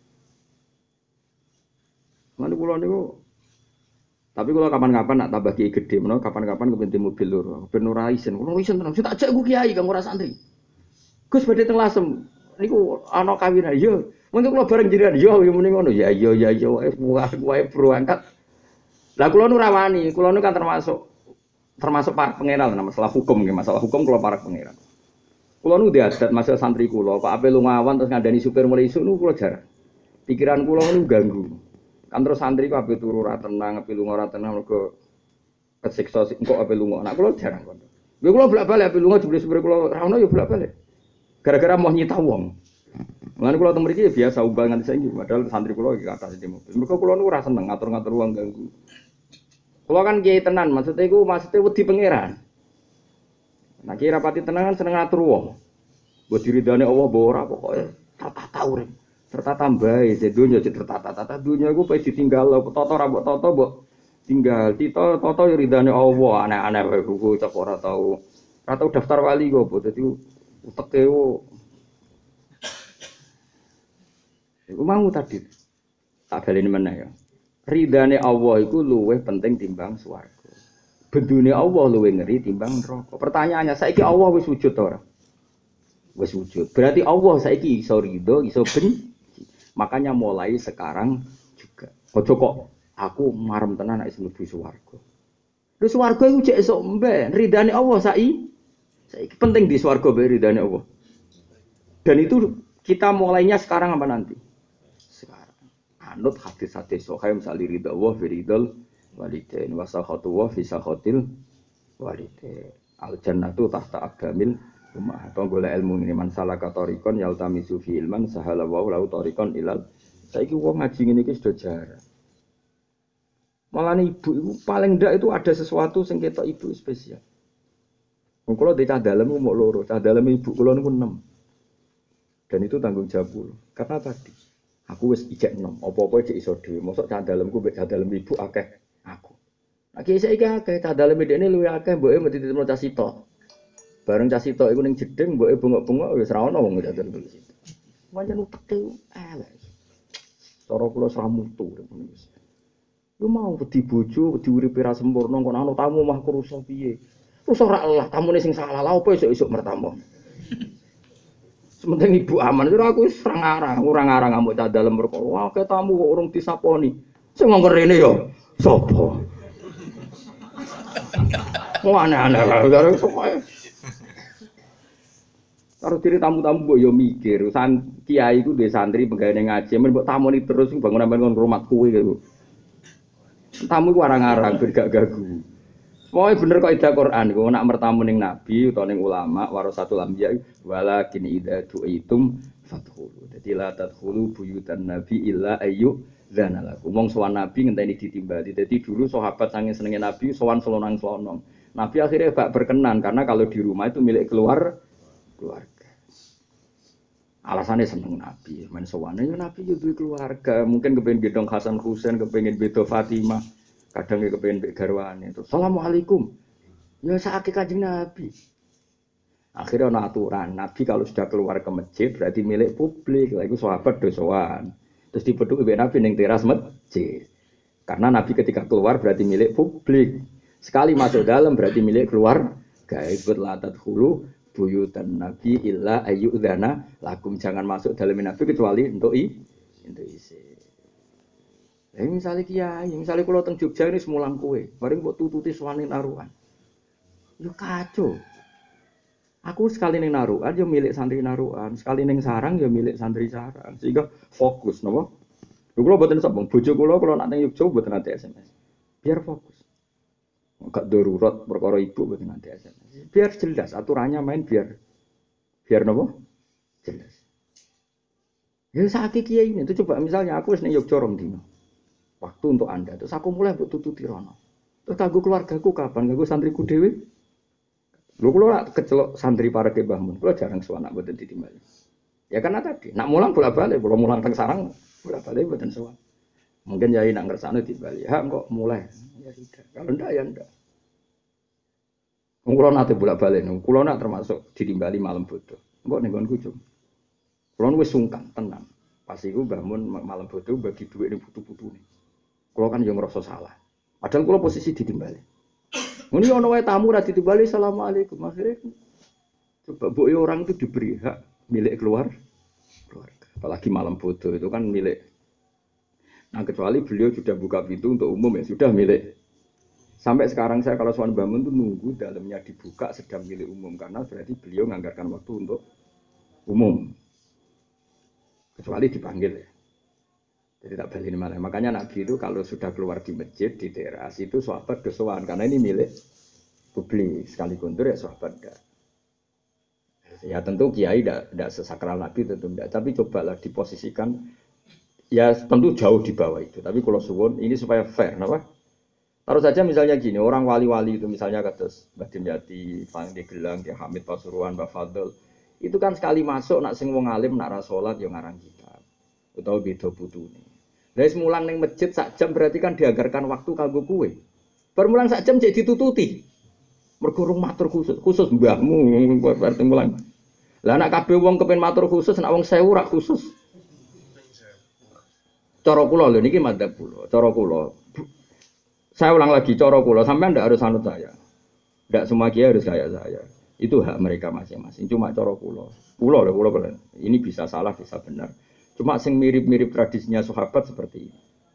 Mana kula niku tapi kalau kapan-kapan nak tambah kiai gede, menawa kapan-kapan kepenting mobil lur, ben ora isin. Kulo isin tenan, tak ajak ku kiai kang ora santri. Gus badhe teng Lasem. Niku ana kawinan yo. Mengko kula bareng jiran yo muni ngono. Ya iya wis wae berangkat. Lah kula nu rawani, kula nu kan termasuk para pangeran nah, masalah hukum nggih, masalah hukum kula para pangeran. Kula nu diadat masalah santri kula, Pak Ape lu ngawan terus ngandani supir mulai isuk nu kula jarang. Pikiran kula nu ganggu. Kan terus santri ku ape turu ora tenang, ape lunga ora tenang mergo kesiksa engko ape lunga. Nah kula jarang kon. Lha kula bolak-balik ape lunga jebule supir kula ra ono ya bolak-balik. Gara-gara mau nyita wong. Mulane kula teng mriki biasa umbal nganti saiki padahal santri kula iki kathah di mobil. Mergo kula niku ora seneng ngatur-ngatur wong ganggu. Kula kan kiai tenan, maksudnya wedi pangeran. Nah kiai rapati tenan kan seneng ngatur wong. Mbok diridane Allah mbok ora pokoke tertata urip. Tertata mbae, dunya tertata-tata dunya iku pe ditinggal, toto ra mbok toto mbok tinggal. Tito toto yo ridane Allah, aneh-aneh wae buku cek ora tau. Ora tau daftar wali kok, dadi uteke iku mau tadi. Tak baleni meneh ya. Ridane Allah iku luwih penting timbang swarga. Bedune Allah luwih ngeri timbang neraka. Pertanyaannya, saiki Allah wis wujud ora? Wis wujud. Berarti Allah saiki iso ridho, iso benci. Makanya mulai sekarang juga. Ojo kok aku marem tenan nek mlebu swarga. Lha swarga iku jek esuk mben, ridane Allah saiki penting di swarga mbek ridane Allah. Dan itu kita mulainya sekarang apa nanti? Sekarang. Anut hadis-hadis sahih misal ridha Allah fi ridal walidain wa sakhatu wa fi sakhatil walidain. Al jannatu tahta aqdamil rumah atau golek ilmu ini man salaka tariqon yaltamisu fi ilman sahala wa lahu tariqon ilal. Saiki wong ngaji ngene iki sudah jarang. Malane ibu itu paling ndak itu ada sesuatu sing ketok ibu spesial. Wong kula di cah dalem mok loro, cah dalem ibu kula niku 6. Dan itu tanggung jawab kula. Karena tadi aku wis ijek 6, apa-apa cek iso dhewe. Mosok cah dalemku mbek cah dalem ibu akeh aku. Nah ki saiki akeh cah dalem dekne luwih akeh mboke mesti ditemno cah sitok. Bareng cah sitok iku ning jedeng mboke bengok-bengok wis ra ono wong cah dalem sitok. Pancen uteke elek. Cara kula sramutu ngono wis. Lu mau wedi bojo, wedi uripe ra sempurna kok ana tamu mah rusak piye. Rusak ra Allah, tamune sing salah lha opo esuk-esuk mertamu. Sementing ibu aman, kira aku wis ora ngarang ambek cah dalem perkara. Wah, ke tamu kok urung disaponi. Sing ngongker rene ya sapa? Wah, aneh-aneh karo pokoke. Karo diri tamu-tamu mbok yo mikir, kiai iku duwe santri pegawene ngaji, men mbok tamoni terus bangunan-bangunan rumah kuwe gitu. Tamu ku arang-arang ben gak gagu. Pokoke bener kok ida Quran iku nek mertamu ning nabi utawa ning ulama warasatul anbiya walakin idza tu'itum fadkhulu. Dadi la tadkhulu buyutan nabi illa ayyu dzanalakum. Wong sowan nabi ngenteni ditimbali. Dadi dulu sahabat sange senenge nabi sowan selonang-selonong. Nabi akhirnya gak berkenan karena kalau di rumah itu milik keluarga. Alasannya seneng nabi, men sowane yo nabi yo duwe keluarga, mungkin kepengin gendong Hasan Husain, kepengin bedo Fatimah, kadang kepengin mbek garwane. Terus assalamualaikum. Ya sakake Kanjeng Nabi. Akhirnya ana aturan, nabi kalau sudah keluar ke masjid berarti milik publik. Lah iku sahabat do sowan. Terus dipethuk mbek nabi ning teras masjid. Karena Nabi ketika keluar berarti milik publik. Sekali masuk dalam berarti milik keluar. Gaibut latat hulu buyutan Nabi illa ayyudana lakum, jangan masuk dalam Nabi kecuali untuk isi. Misalnya kiai, misalnya kalau teng Jogja ini semulang kue, bareng buat tututi suami naruhan. Yo kacau. Aku sekali neng naruhan, yo milik santri naruhan. Sekali neng sarang, yo milik santri sarang. Sehingga fokus, nopo. Kalau buatan sabung, bojo kalau nak neng Jogja buatan nanti SMS. Biar fokus. Enggak darurat perkara ibu buatan nanti SMS. Biar jelas aturannya main biar nopo jelas. Ya saat kiai ini, itu coba misalnya aku neng Jogja rong dino. Waktu untuk Anda, terus aku mulai buat tututi rono. Terus kanggo keluargaku kapan? Kanggo santriku dewi? Lu kalau nak kecelok santri para kebahmun, kalau jarang suanak buatan ditimbali. Ya karena tadi, nak mulang bolak-balik, kalau mulang teng sarang bolak-balik buatan suan. Mungkin jadi nak ngersane ditimbali. Ha kok mulai? Ya tidak. Kalau ndak ya ndak. Kulo nate bolak-balik, kulo nak termasuk ditimbali malam bodoh. Engko ning nggonku cum. Kulo wis sungkan tenan. Pas iku bangun malam bodoh bagi duit ning putu-putune. Kulo kan yo ngrasa salah. Padahal kulo posisi ditimbali. Muni ono wae tamu ra ditimbali asalamualaikum. Akhirnya coba mbok orang itu diberi hak milik keluarga. Apalagi malam bodoh itu kan milik. Nah kecuali beliau sudah buka pintu untuk umum ya sudah milik. Sampai sekarang saya kalau sowan bangun tuh nunggu dalamnya dibuka sedang milik umum karena berarti beliau menganggarkan waktu untuk umum. Kecuali dipanggil ya. Jadi tak balik mana. Makanya Nabi itu kalau sudah keluar di masjid, di teras, itu sahabat kesuwan. Karena ini milik publik. Sekali kuntur ya sahabat enggak. Ya tentu kiai tidak sesakral Nabi, tentu enggak. Tapi cobalah diposisikan, ya tentu jauh di bawah itu. Tapi kalau suwun, ini supaya fair. Kenapa? Taruh saja misalnya gini, orang wali-wali itu misalnya kata Mbah Dimyati, Pangdi Gelang, Ki Hamid Pasuruan, Mbah Fadl. Itu kan sekali masuk, nak sing wong alim, nak rasolat, yang ngarang kitab. Atau beda putune. Dari semulang neng masjid sak jam berarti kan diagarkan waktu kanggo kue. Permulang sak jam jadi ditututi. Mergo matur khusus mbahmu berarti mulang. Lah anak kabeh wong kepen matur khusus, nak wong 1000 rak khusus. Cara kula lho niki madzhab kula, cara kula. Saya ulang lagi cara kula, sampean ndak harus anut saya. Ndak semua kiai harus kayak saya. Itu hak mereka masing-masing. Cuma cara kula. Kula ini bisa salah, bisa benar. Cuma sing mirip-mirip tradisinya sahabat seperti ini.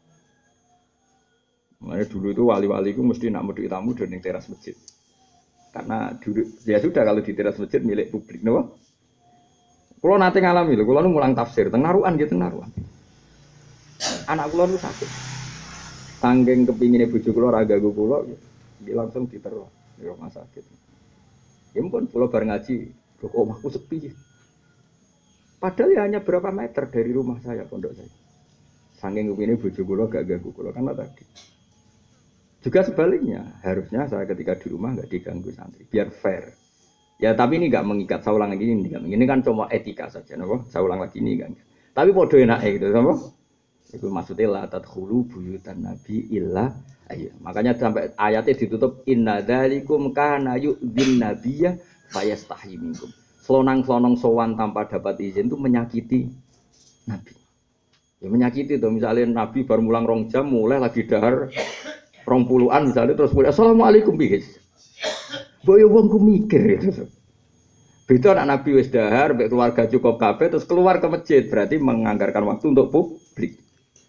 Makanya dulu itu wali-wali itu mesti nak medhuk tamu di teras masjid. Karena dulu ya sudah kalau di teras masjid milik publik, no? Kulo nate ngalami lho, kulo nu mulang tafsir teng narukan gitu narukan. Anak kulo nu sakit. Sanggeng kepingine bojo kulo ra ganggu kulo, dia langsung diteror di rumah sakit. Ya ampun, kulo bareng ngaji, kok omahku sepi. Padahal ya hanya berapa meter dari rumah saya, pondok saya. Saking ini bojo kula gak ganggu kula karena tadi. Juga sebaliknya, harusnya saya ketika di rumah gak diganggu santri, biar fair. Ya tapi ini gak mengikat, saya ulang lagi ini kan cuma etika saja, no? Saya ulang lagi ini kan. Tapi podo enake gitu, sama? Itu maksudnya la tadkhulu buyutan nabi illa ayo. Makanya sampai ayatnya ditutup inna dzalikum kana yu'dhin nabiyya fayastahi minkum. Selonang-selonong sowan tanpa dapat izin itu menyakiti Nabi. Ya menyakiti tuh misalnya Nabi baru mulang 2 jam mulai lagi dahar 20-an misalnya terus mulai assalamualaikum guys. Boyo wong ku mikir itu. Beda anak Nabi wis dahar mbek keluarga cukup kabeh terus keluar ke masjid berarti menganggarkan waktu untuk publik.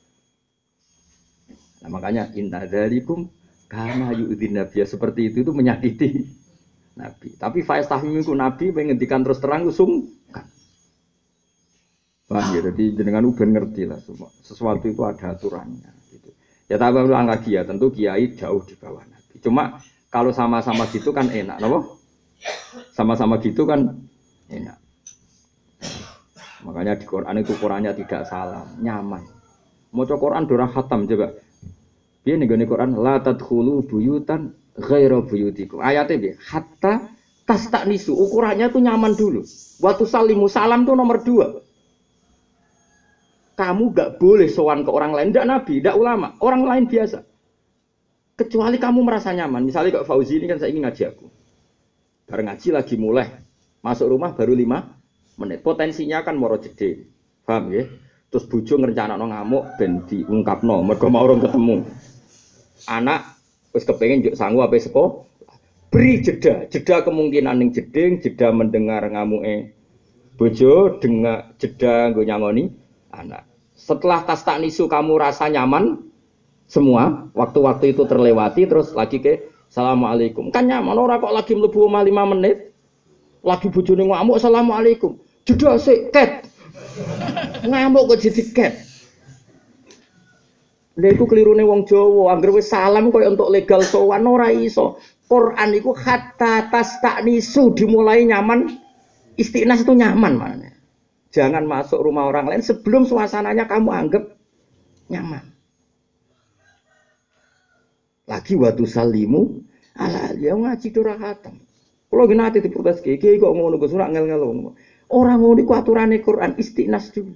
Nah makanya inna dzalikum kana yu'dhin nabiyya seperti itu menyakiti Nabi. Tapi faistahmiku Nabi menghentikan terus terang sungkan. Paham ya? Jadi jenengan uben ngerti lah semua. Sesuatu itu ada aturannya. Gitu. Ya tambah ulang lagi ya. Tentu kiai jauh di bawah Nabi. Cuma kalau sama-sama gitu kan enak, no? Sama-sama gitu kan enak. Makanya di Quran itu Qurannya tidak salah, nyaman. Mau Quran durah khatam coba. Dia nih Quran la tadkhulu buyutan ghairu buyutikum. Ayatnya dia hatta tastanisu, ukurannya tuh nyaman dulu. Waktu salimu salam tuh nomor 2. Kamu gak boleh sowan ke orang lain, tidak nabi, tidak ulama, orang lain biasa. Kecuali kamu merasa nyaman. Misalnya Kak Fauzi ini kan saya ingin ngaji aku. Bareng ngaji lagi mulai. Masuk rumah baru 5 menit. Potensinya kan moro jedhe. Paham ya? Terus bojo ngrencanakno ngamuk ben diungkapno, mergo mau urung ketemu. anak wis kepengin njuk sangu ape seko beri jeda kemungkinan ning jeding, jeda mendengar ngamuke bojo, jeda nggo nyangoni anak. Setelah tas tak nisu kamu rasa nyaman semua, waktu-waktu itu terlewati terus lagi ke assalamualaikum. Kan nyaman ora kok lagi mlebu omah 5 menit. Lagi bojone ngamuk assalamualaikum. Jeda sik ket. Ngamuk kok jadi ket. Lha iku kelirune wong Jawa, anggere wis salam koyo entuk legal sowan ora iso. Quran iku hatta tastanisu dimulai nyaman, istiqnas itu nyaman maknanya. Jangan masuk rumah orang lain sebelum suasananya kamu anggap nyaman. Lagi waktu salimu ala ya ngaji ora khatam. Kulo ge nate diprotes kiai kok ngono Gus ora ngel-ngel. Ora ngono iku aturane Quran istiqnas dulu.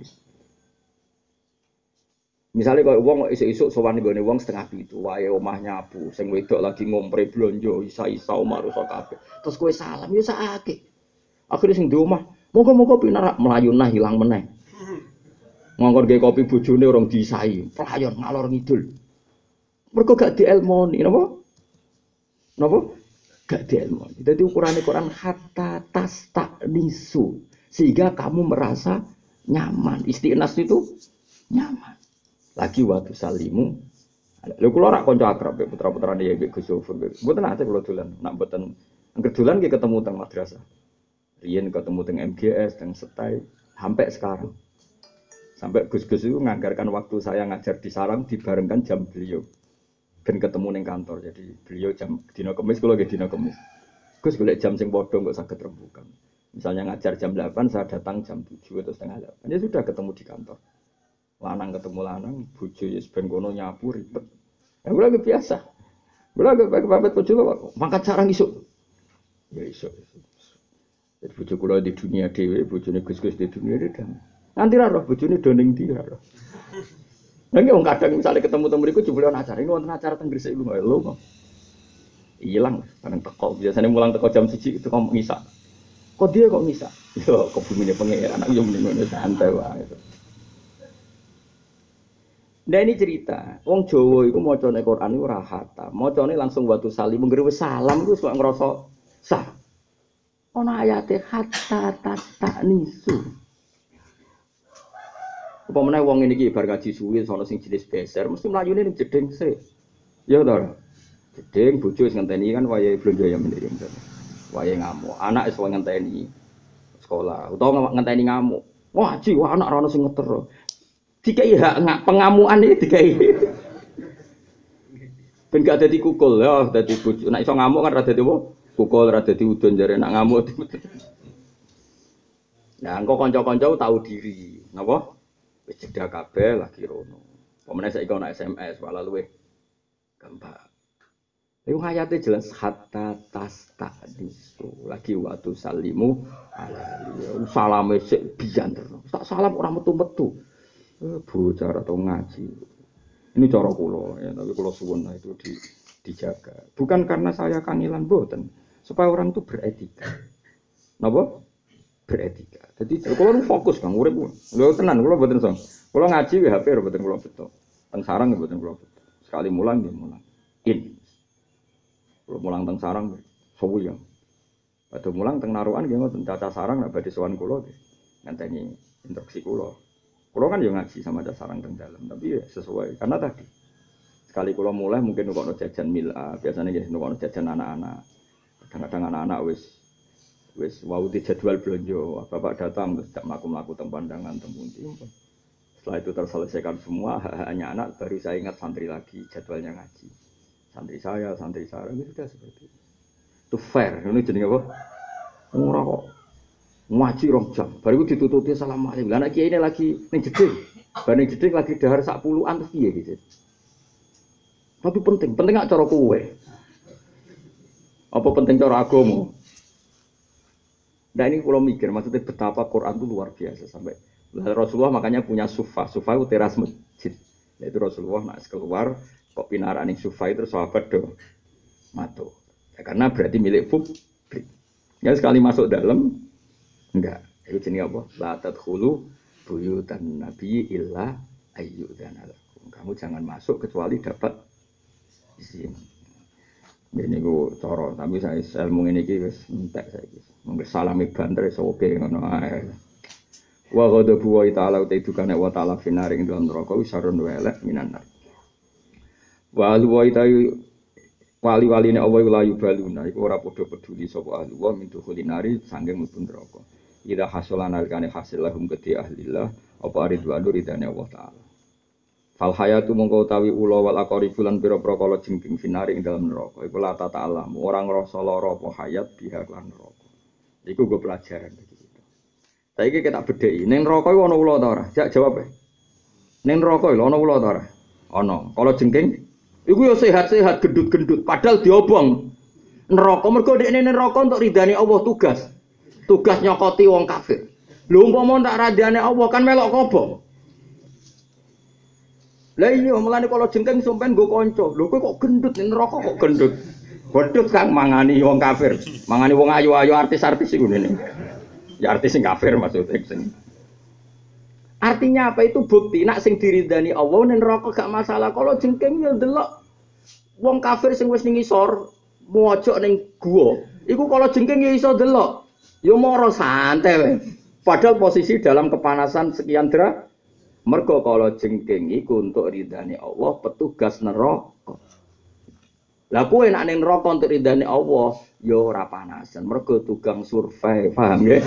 Misalnya kalau wong isuk-isuk sowan nggone wong setengah pitu, wae omah nyapu, sing wedok lagi ngompre blonjo, isa-isa omah rusak kabeh. Terus kowe salam yo sakake. Akhire sing di omah, monggo-monggo pinarak melayunah hilang meneh. Ngongkon gawe kopi bojone urung diisai, pelayon ngalor ngidul. Mergo gak dielmoni, napa? Napa? Gak dielmoni. Dadi ukurane Quran hatta tastanisu, sehingga kamu merasa nyaman. Istiqnas itu nyaman. Lagi waktu salimu, lha kula rak kanca akrab putra-putrane ya Gus Sofur. Mboten ate kula dolan, nak mboten angger dolan nggih ketemu teng madrasah. Riyen ketemu teng MGS, teng Setai, sampai sekarang. Sampai Gus-gus itu nganggarkan waktu saya ngajar di sarang dibarengkan jam beliau. Ben ketemu ning kantor. Jadi beliau jam dina Kamis kula nggih dina Kamis. Gus golek jam sing padha kok saged rembukan. Misalnya ngajar jam 8, saya datang jam 7 atau setengah 8. Ya sudah ketemu di kantor. Lanang ketemu lanang, bojo ya ben kono nyapu ribet. Ya kula biasa. Kula pamit bojo mangkat sarang isuk. Ya isuk. Jadi bojo kula di dunia dhewe, bojone Gus-gus di dunia dhewe. Nanti ra roh bojone doning ndi ra roh. Nang wong kadang misalnya ketemu temu mriku jebule ana acara, ini wonten acara teng Gresik lho lho. Ilang bareng teko. Biasane mulang teko jam 1 itu kok ngisak. Kok dia kok ngisak? Yo kebumine pengeran aku yo mending santai wae. Nah ini cerita, wong Jawa iku macane Quran iku ora khatam. Macane langsung watu salim, menggere wis salam iku kok ngrasa sah. Ana ayate hatta tastanisu. Apa meneh wong ngene iki bar ngaji suwi sono sing jenis beser, mesti mlayune ning jeding sik. Ya to. Jeding bojo wis ngenteni kan wayahe blonjo ya mendhi. Wayahe ngamuk, anak wis ngenteni sekolah utawa ngenteni ngamuk. Ngaji wah anak ora ono sing ngeter. Dikai hak pengamuan iki dikai. Ben gak dadi kukul ya, dadi bojo. Nek iso ngamuk kan ra dadi apa? Kukul ra dadi udon jare nek ngamuk. Nah, engko kanca-kanca tahu diri, napa? Wis jeda kabeh lagi rono. Pemene saiki ana SMS malah luwih gampang. Iku ayate jelas hatta tastadisu. Lagi waktu salimu ala salame sik biyen terus. Tak salam ora metu-metu. Bocah atau ngaji. Ini cara kula ya, tapi kula suwun itu dijaga. Bukan karena saya kangilan boten, supaya orang itu beretika. Napa? Beretika. Jadi kula fokus Kang urip. Lho tenan kula boten song. Kula ngaji HP boten kula beto. Teng sarang boten kula beto. Sekali mulang nggih mulang. Kula mulang teng sarang suwi ya. Badhe mulang teng narukan nggih ngoten caca sarang nek badhe sowan kula nggih. Ngenteni instruksi kula. Kulo kan yo ngaji sama ada sarang teng dalam, tapi ya sesuai karena tadi sekali kulo mulai mungkin nukono jajan mila, biasanya ya nukono jajan anak-anak. Kadang-kadang anak-anak wis wau di jadwal belanja, bapak datang terus jak mlaku-mlaku teng pandangan teng pundi. Setelah itu terselesaikan semua hak-haknya anak, baru saya ingat santri lagi jadwalnya ngaji. Santri saya itu sudah seperti itu. Itu fair, ini jenenge apa? Ora kok ngaji rong jam, baru ditututi assalamualaikum. Lah anak kiai ini lagi ning jeding, ning jeding lagi dahar sak puluhan terus piye gitu. Tapi penting gak cara kowe. Apa penting cara agama? Nah ini kalau mikir, maksudnya betapa Quran itu luar biasa sampai Rasulullah makanya punya sufa itu teras masjid. Yaitu Rasulullah nak keluar kok pinarak ning sufa itu sahabat do mato. Ya, karena berarti milik publik. Ya sekali masuk dalam enggak, itu jenis apa? La tadkhulu buyutan nabi illa ayyudzana lakum. Kamu jangan masuk kecuali dapat Ini gue coro, tapi saya ilmu ini wis entek saiki. Mungkin salami banter oke ngono ae. Wa ghadabu wa ta'ala uta itu kana wa ta'ala finari ing dalam neraka wis sarun welek minan. Wa wa itayu wali-waline Allah la yubaluna iku ora padha peduli sapa ahli wa min dukhlinari sangge mlebu neraka. Ida hasolan alikane hasil lahum gede ahlillah apa ridwanu ridane Allah taala. Fal hayatu mongko utawi ula wal aqribul lan pira-pira kala jengking finari ing dalam neraka. Iku la ta'ala ora ngrasa lara apa hayat biha lan neraka. Iku go pelajaran iki. Saiki kita bedheki, ning neraka iku ana ula ta ora? Jak jawab. Ning neraka lho ana ula ta ora? Ana. Kala jengking iku yo sehat-sehat gendut-gendut padahal diobong. Neraka mergo dekne neraka untuk ridane Allah tugas. Tugas nyokoti wong kafir. Lho umpama tak radane Allah kan melok kobong. Lah iya mulane kala jengking sampean nggo kanca. Lho kowe kok gendut ning neraka kok gendut. Bodhot kang mangani wong kafir. Mangani wong ayu-ayu artis-artis iku ngene. Ya artis sing kafir maksudnya sing. Artinya apa itu bukti nak sing diridani Allah ning neraka gak masalah. Kala jengking yo ndelok wong kafir sing wis ning isor mojok ning guwa. Iku kala jengking yo iso delok. Yo moro santai wae. Padahal posisi dalam kepanasan sekian derajat. Mergo kala jengking iku untuk ridane Allah petugas neraka. Lah kowe nek ning neraka untuk ridane Allah yo ora panasan. Mergo tukang survei, paham nggih?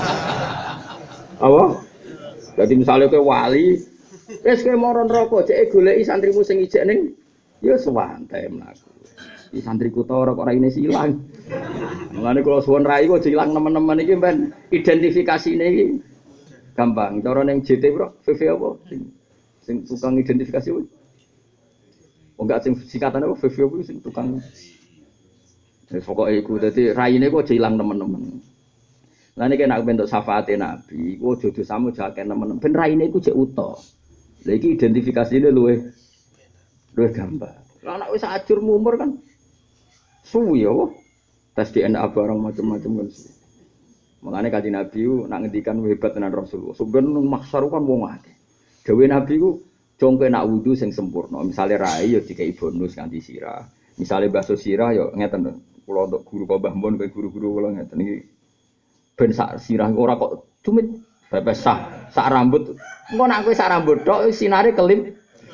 Apa? Dadi misale kowe wali, wis kowe moro neraka cek goleki santrimu sing ijek ning yo santai mlaku. Iki santriku ta ora kok raine silang. Mulane kula suwun rai kok ilang nemen-nemen iki ben identifikasine iki gampang. Cara ning JT bro, VV apa sing tukang identifikasi kuwi? Oh enggak sing singkatane apa VV kuwi sing tukang. Wis pokoke iku dadi raine kok ilang nemen-nemen. Lah nek nek bentuk syafaate Nabi, iku aja dosamu jake nemen. Ben raine iku jek utuh. Lah iki identifikasine luwih gampang. Lah nek wis ajur mumur kan suwi ya, tes DNA barang macam-macam kan. Makanya kaji Nabi itu nak ngendikan hebat tenan Rasulullah. Sebenarnya maksar kan wong akeh. Dewe Nabi itu jongke nak wudu sing sempurna. Misalnya rai ya dikai bonus nganti sirah. Misalnya bakso sirah ya ngeten. Kula untuk guru Mbah Mun kowe guru-guru kula ngeten iki. Ben sak sirah ora kok cumit pepes sak rambut. Engko nak kowe sak rambut tok sinare kelip.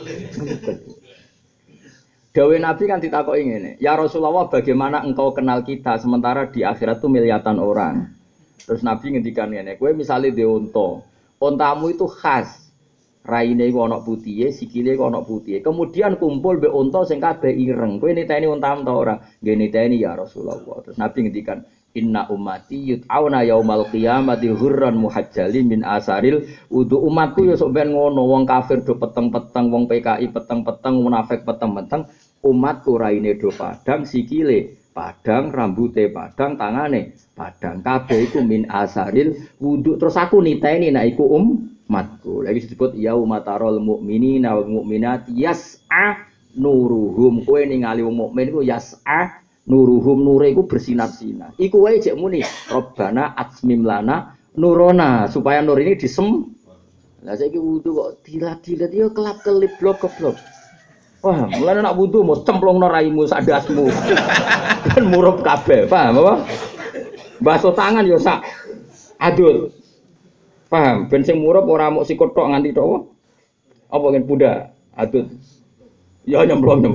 Dawe Nabi kan ditakoki ngene, "Ya Rasulullah, bagaimana engkau kenal kita sementara di akhirat itu miliatan orang?" Terus Nabi ngendikan ngene, "Kowe misale dhewe unta. Untamu itu khas. Raine iku ana putihe, sikile iku ana putihe. Kemudian kumpul mbek unta sing kabeh ireng. Kowe niteni untamu ta ora?" "Nggih niteni ya Rasulullah." Terus Nabi ngendikan, "Inna ummati yut'auna yaumal qiyamati hurran muhajjali min asaril wudu." Umatku ya sok ben ngono, wong kafir do peteng-peteng, wong PKI peteng-peteng, munafik peteng-peteng. Umatku raine do padang, sikile padang, rambute padang, tangane padang. Kabeh iku min asaril wudu. Terus aku niteni nek iku umatku. Lagi disebut yaumatarul mukminina wal mukminati yas'a nuruhum. Kowe ningali wong mukmin iku yas'a nuruhum, nure iku bersinar-sinar. Iku wae jek muni Rabbana atsmim lana nurona, supaya nur ini disem. Lah saiki wudu kok dilat-dilat ya kelap-kelip blok-blok. Wah, mulane nak wudu mau cemplungno raimu sak dasmu. Ben murup kabeh, paham apa? Basuh tangan ya sak adul. Paham? Ben sing murup ora mok sikut tok nganti tok. Apa kan budak adul. Ya nyemplung.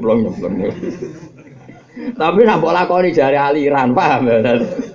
Tapi nak mbok lakoni jare aliran, paham ya?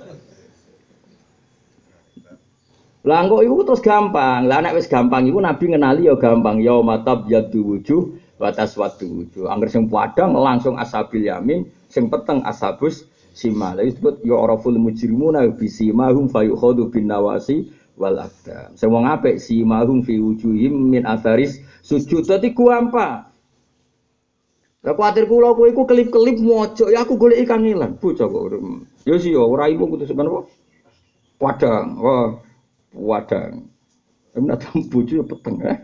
Lah kok iku terus gampang. Lah nek wis gampang iku Nabi ngenali ya gampang. Ya matab yadu wujuh wa taswadu wujuh. Angger sing padang langsung ashabil yamin, sing peteng ashabus simal. Disebut ya araful mujrimuna bi simahum fayukhadu bin nawasi wal aqdam. Sing wong apik simahum fi wujuhim min atharis sujud. Dadi gampang. Lah kuwatir kula kowe iku kelip-kelip mojok ya aku goleki kangelan. Bocah kok. Ya sih ora ibu kudu sampean apa? Padang. Wah, padang. Enak bojo peteng ya.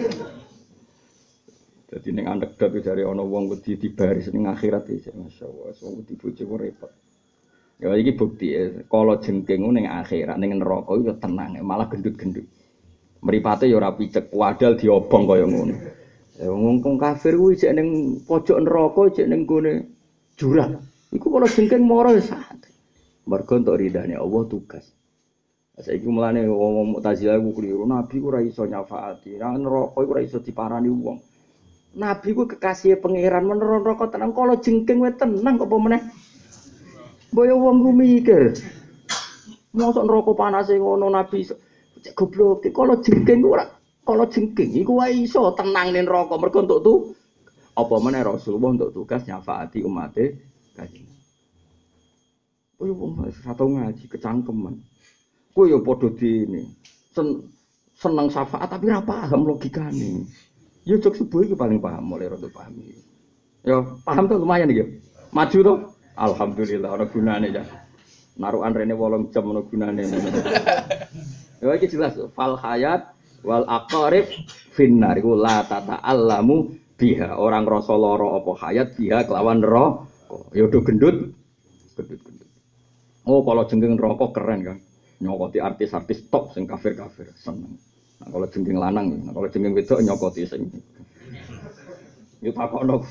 Dadi ning anekdot jare ana wong wedi dibaris ning akhirat iki masyaallah, wong wedi bojo kok repot. Ya iki bukti kala jengking ning akhirat ning neraka iku tenang, malah gendut-gendut. Mripate ya ora picek, wadal diobong kaya ngono. Ngomong kafir kuwi jek ning pojok neraka jek ning gone jurang. Iku kalau jengking moro ya santai. Mergo entuk ridane Allah tugas. Saiki mulane wong Mu'tazilah ku kliru, nabi ku ora iso nyafaati. Nang neraka iku ora iso diparani wong. Nabi ku kekasih pangeran men neraka tenang kalau jengking wae tenang kok apa meneh. Mbok wong ku mikir. Mosok neraka panase ngono nabi cek goblok. Kalau jengking ora kalau jengking iku wae iso tenang ning neraka mergo entuk tu apa meneh Rasulullah untuk tugas nyafaati umate kanjeng. Oh yo wong satu ngaji kecangkeman. Kowe yo padha dene. Seneng syafaat tapi ora paham logikane. Yo cok subuh iki paling paham mulai rada paham iki. Yo paham tuh lumayan iki. Maju tuh. Alhamdulillah ana gunane ya. Narukan rene 8 jam ana gunane. Yo iki jelas fal hayat wal aqarib finnar iku la tata'allamu biha. Orang rasa lara apa hayat biha kelawan neraka. Ya do gendut. Gendut. Oh kalau jengking neraka keren kan. Nyokoti artis-artis top sing kafir-kafir seneng. Nah kalau jengking lanang, nah kalau jengking wedok nyokoti sing. Yo takokno.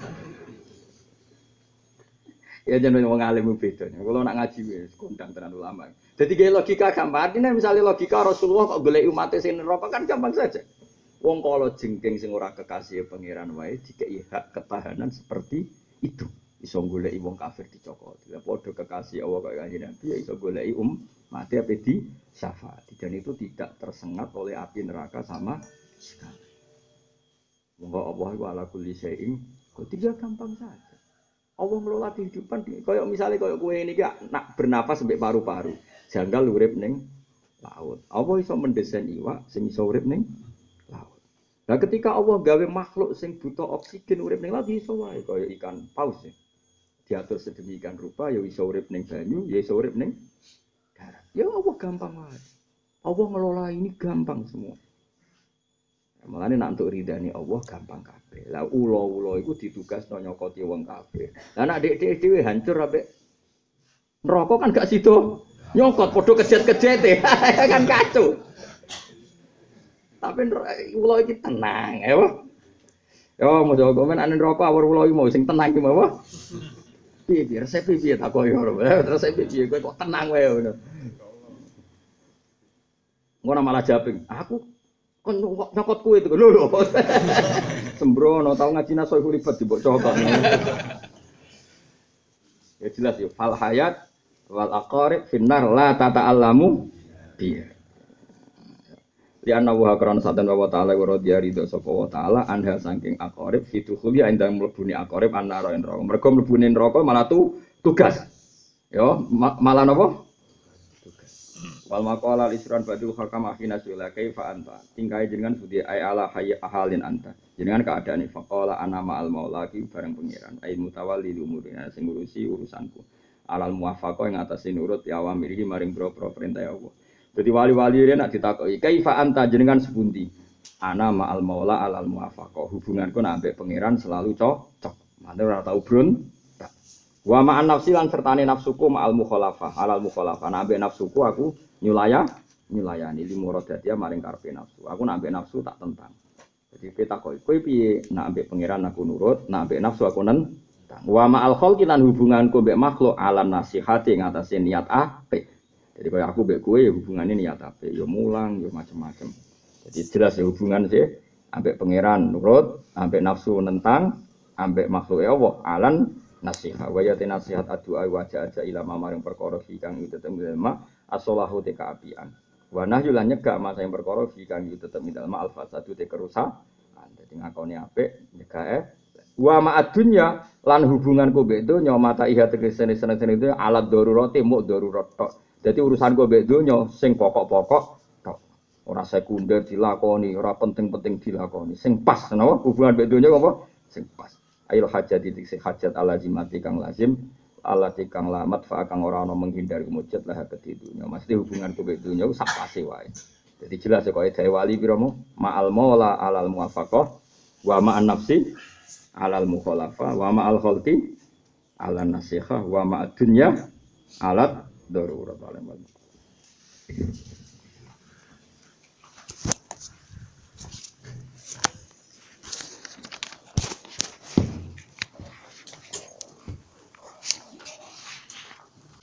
Ya jenenge wong alim beda. Kalau nak ngaji wis kondang tenan ulama. Jadi gaya logika gampang. Artinya misalnya logika Rasulullah kok golek umat sing neraka kan gampang saja. Wong kalau jengking sing ora kekasih pangeran wae dikei hak ketahanan seperti itu. Iso goleki wong kafir dicokot. Lah padha kekasih Allah kaya kanjeng Nabi ya iso goleki mati apa di syafaat. Dan itu tidak tersengat oleh api neraka sama sekali. Monggo Allah wa ala kulli syai'in qadir gampang saja. Allah ngelola kehidupan kayak misalnya kayak kowe ini nak bernapas sampai paru-paru. Janggal urip ning laut. Allah iso mendesain iwak sing iso urip ning laut. Nah ketika Allah gawe makhluk sing butuh oksigen urip ning laut iso wae kaya ikan paus ya. Diatur sedemikian rupa ya iso urip ning banyu, ya iso urip ning darat. Ya Allah gampang wae. Allah ngelola ini gampang semua. Mulane nek entuk ridane Allah gampang kabeh. Lah ula-ula iku ditugasno nyokoti wong kabeh. Lah nek dhek dhewe hancur ambek neraka kan gak sido nyokot padha kejet-kejete kan kacau. Tapi ula iki tenang, ya. Yo mojo komen ane neraka awur ula iki mau sing tenang iki mau. Piye resep piye tak koyo terus piye kowe kok tenang wae ngono. Ngono malah japing. Aku kon nyokot kuwe itu lho. Sembrono tau ngaji naso iku ribet di mbok cokot. Ya jelas yo fal hayat wal aqarib finnar la tata'allamu biya. Li anna wa karana satan wa ta'ala wa radhiya ridho sapa wa ta'ala anha saking aqarib fitu khuli endang mlebune aqarib annara neraka. Mergo mlebune neraka malah tugas. Yo malah napa? Wal maqala al-isran badu hakam akhina sula kaifa anta tingkai jenengan budi ai ala hayya ahalin anta jenengan keadaane faqala ana ma'al maulaki bareng pangeran ai mutawalli umurina sing ngurusi urusanku alal muwafaqah ing atase nurut ya awamirihi maring boro-boro perintah Allah. Jadi wali-wali ini nak ditakoki kaifa anta jenengan sepundi ana ma'al maula alal muwafaqah hubunganku nak ambek pangeran selalu cocok mane ora tau brun wa ma'an nafsi lan sertane nafsuku ma'al mukhalafah alal mukhalafah nak ambek nafsuku aku nyulayani limuradatiya maring karepe nafsu. Aku nak ambek nafsu tak tentang. Jadi kita kowe piye nak ambek pangeran aku nurut, nak ambek nafsu aku nentang. Wa ma'al khalqi lan hubunganku mbek makhluk alam nasihati ngatasé niat apik. Jadi kaya aku mbek kowe ya hubungane niat apik, ya mulang, ya macam-macam. Jadi jelas ya hubungan sih ambek pangeran nurut, ambek nafsu nentang, ambek makhluk Allah alam nasihat. Wa ya nasihat addu'a wa ja'a ila maring perkara kang tetep ilmu as-salahu te kaapian. Wa nahyu lan nyegah masa yang perkara kang tetep ilmu al-fasadu te kerusakan. Dadi ngakoni apik nyegah wa ma'ad dunya lan hubunganku mbek donya mata iha tegese seneng-seneng itu alat darurate muk darurat tok. Dadi urusanku mbek donya sing pokok-pokok tok. Ora sekunder dilakoni, ora penting-penting dilakoni. Sing pas napa hubungan mbek donya apa? Sing pas. Ail hajat titik sing hajat alazimati kang lazim alati kang lamat fa kang ora ana menghindari mujud lah kedunya. Mesti hubungan ku mbek donya sak pase wae. Jadi jelas kok dhewe wali piramu ma'al maula alal muwafaqah wa ma'an nafsi alal mukhalafa wa ma'al khalqi ala nasihah wa ma'ad dunya alat darurat alam.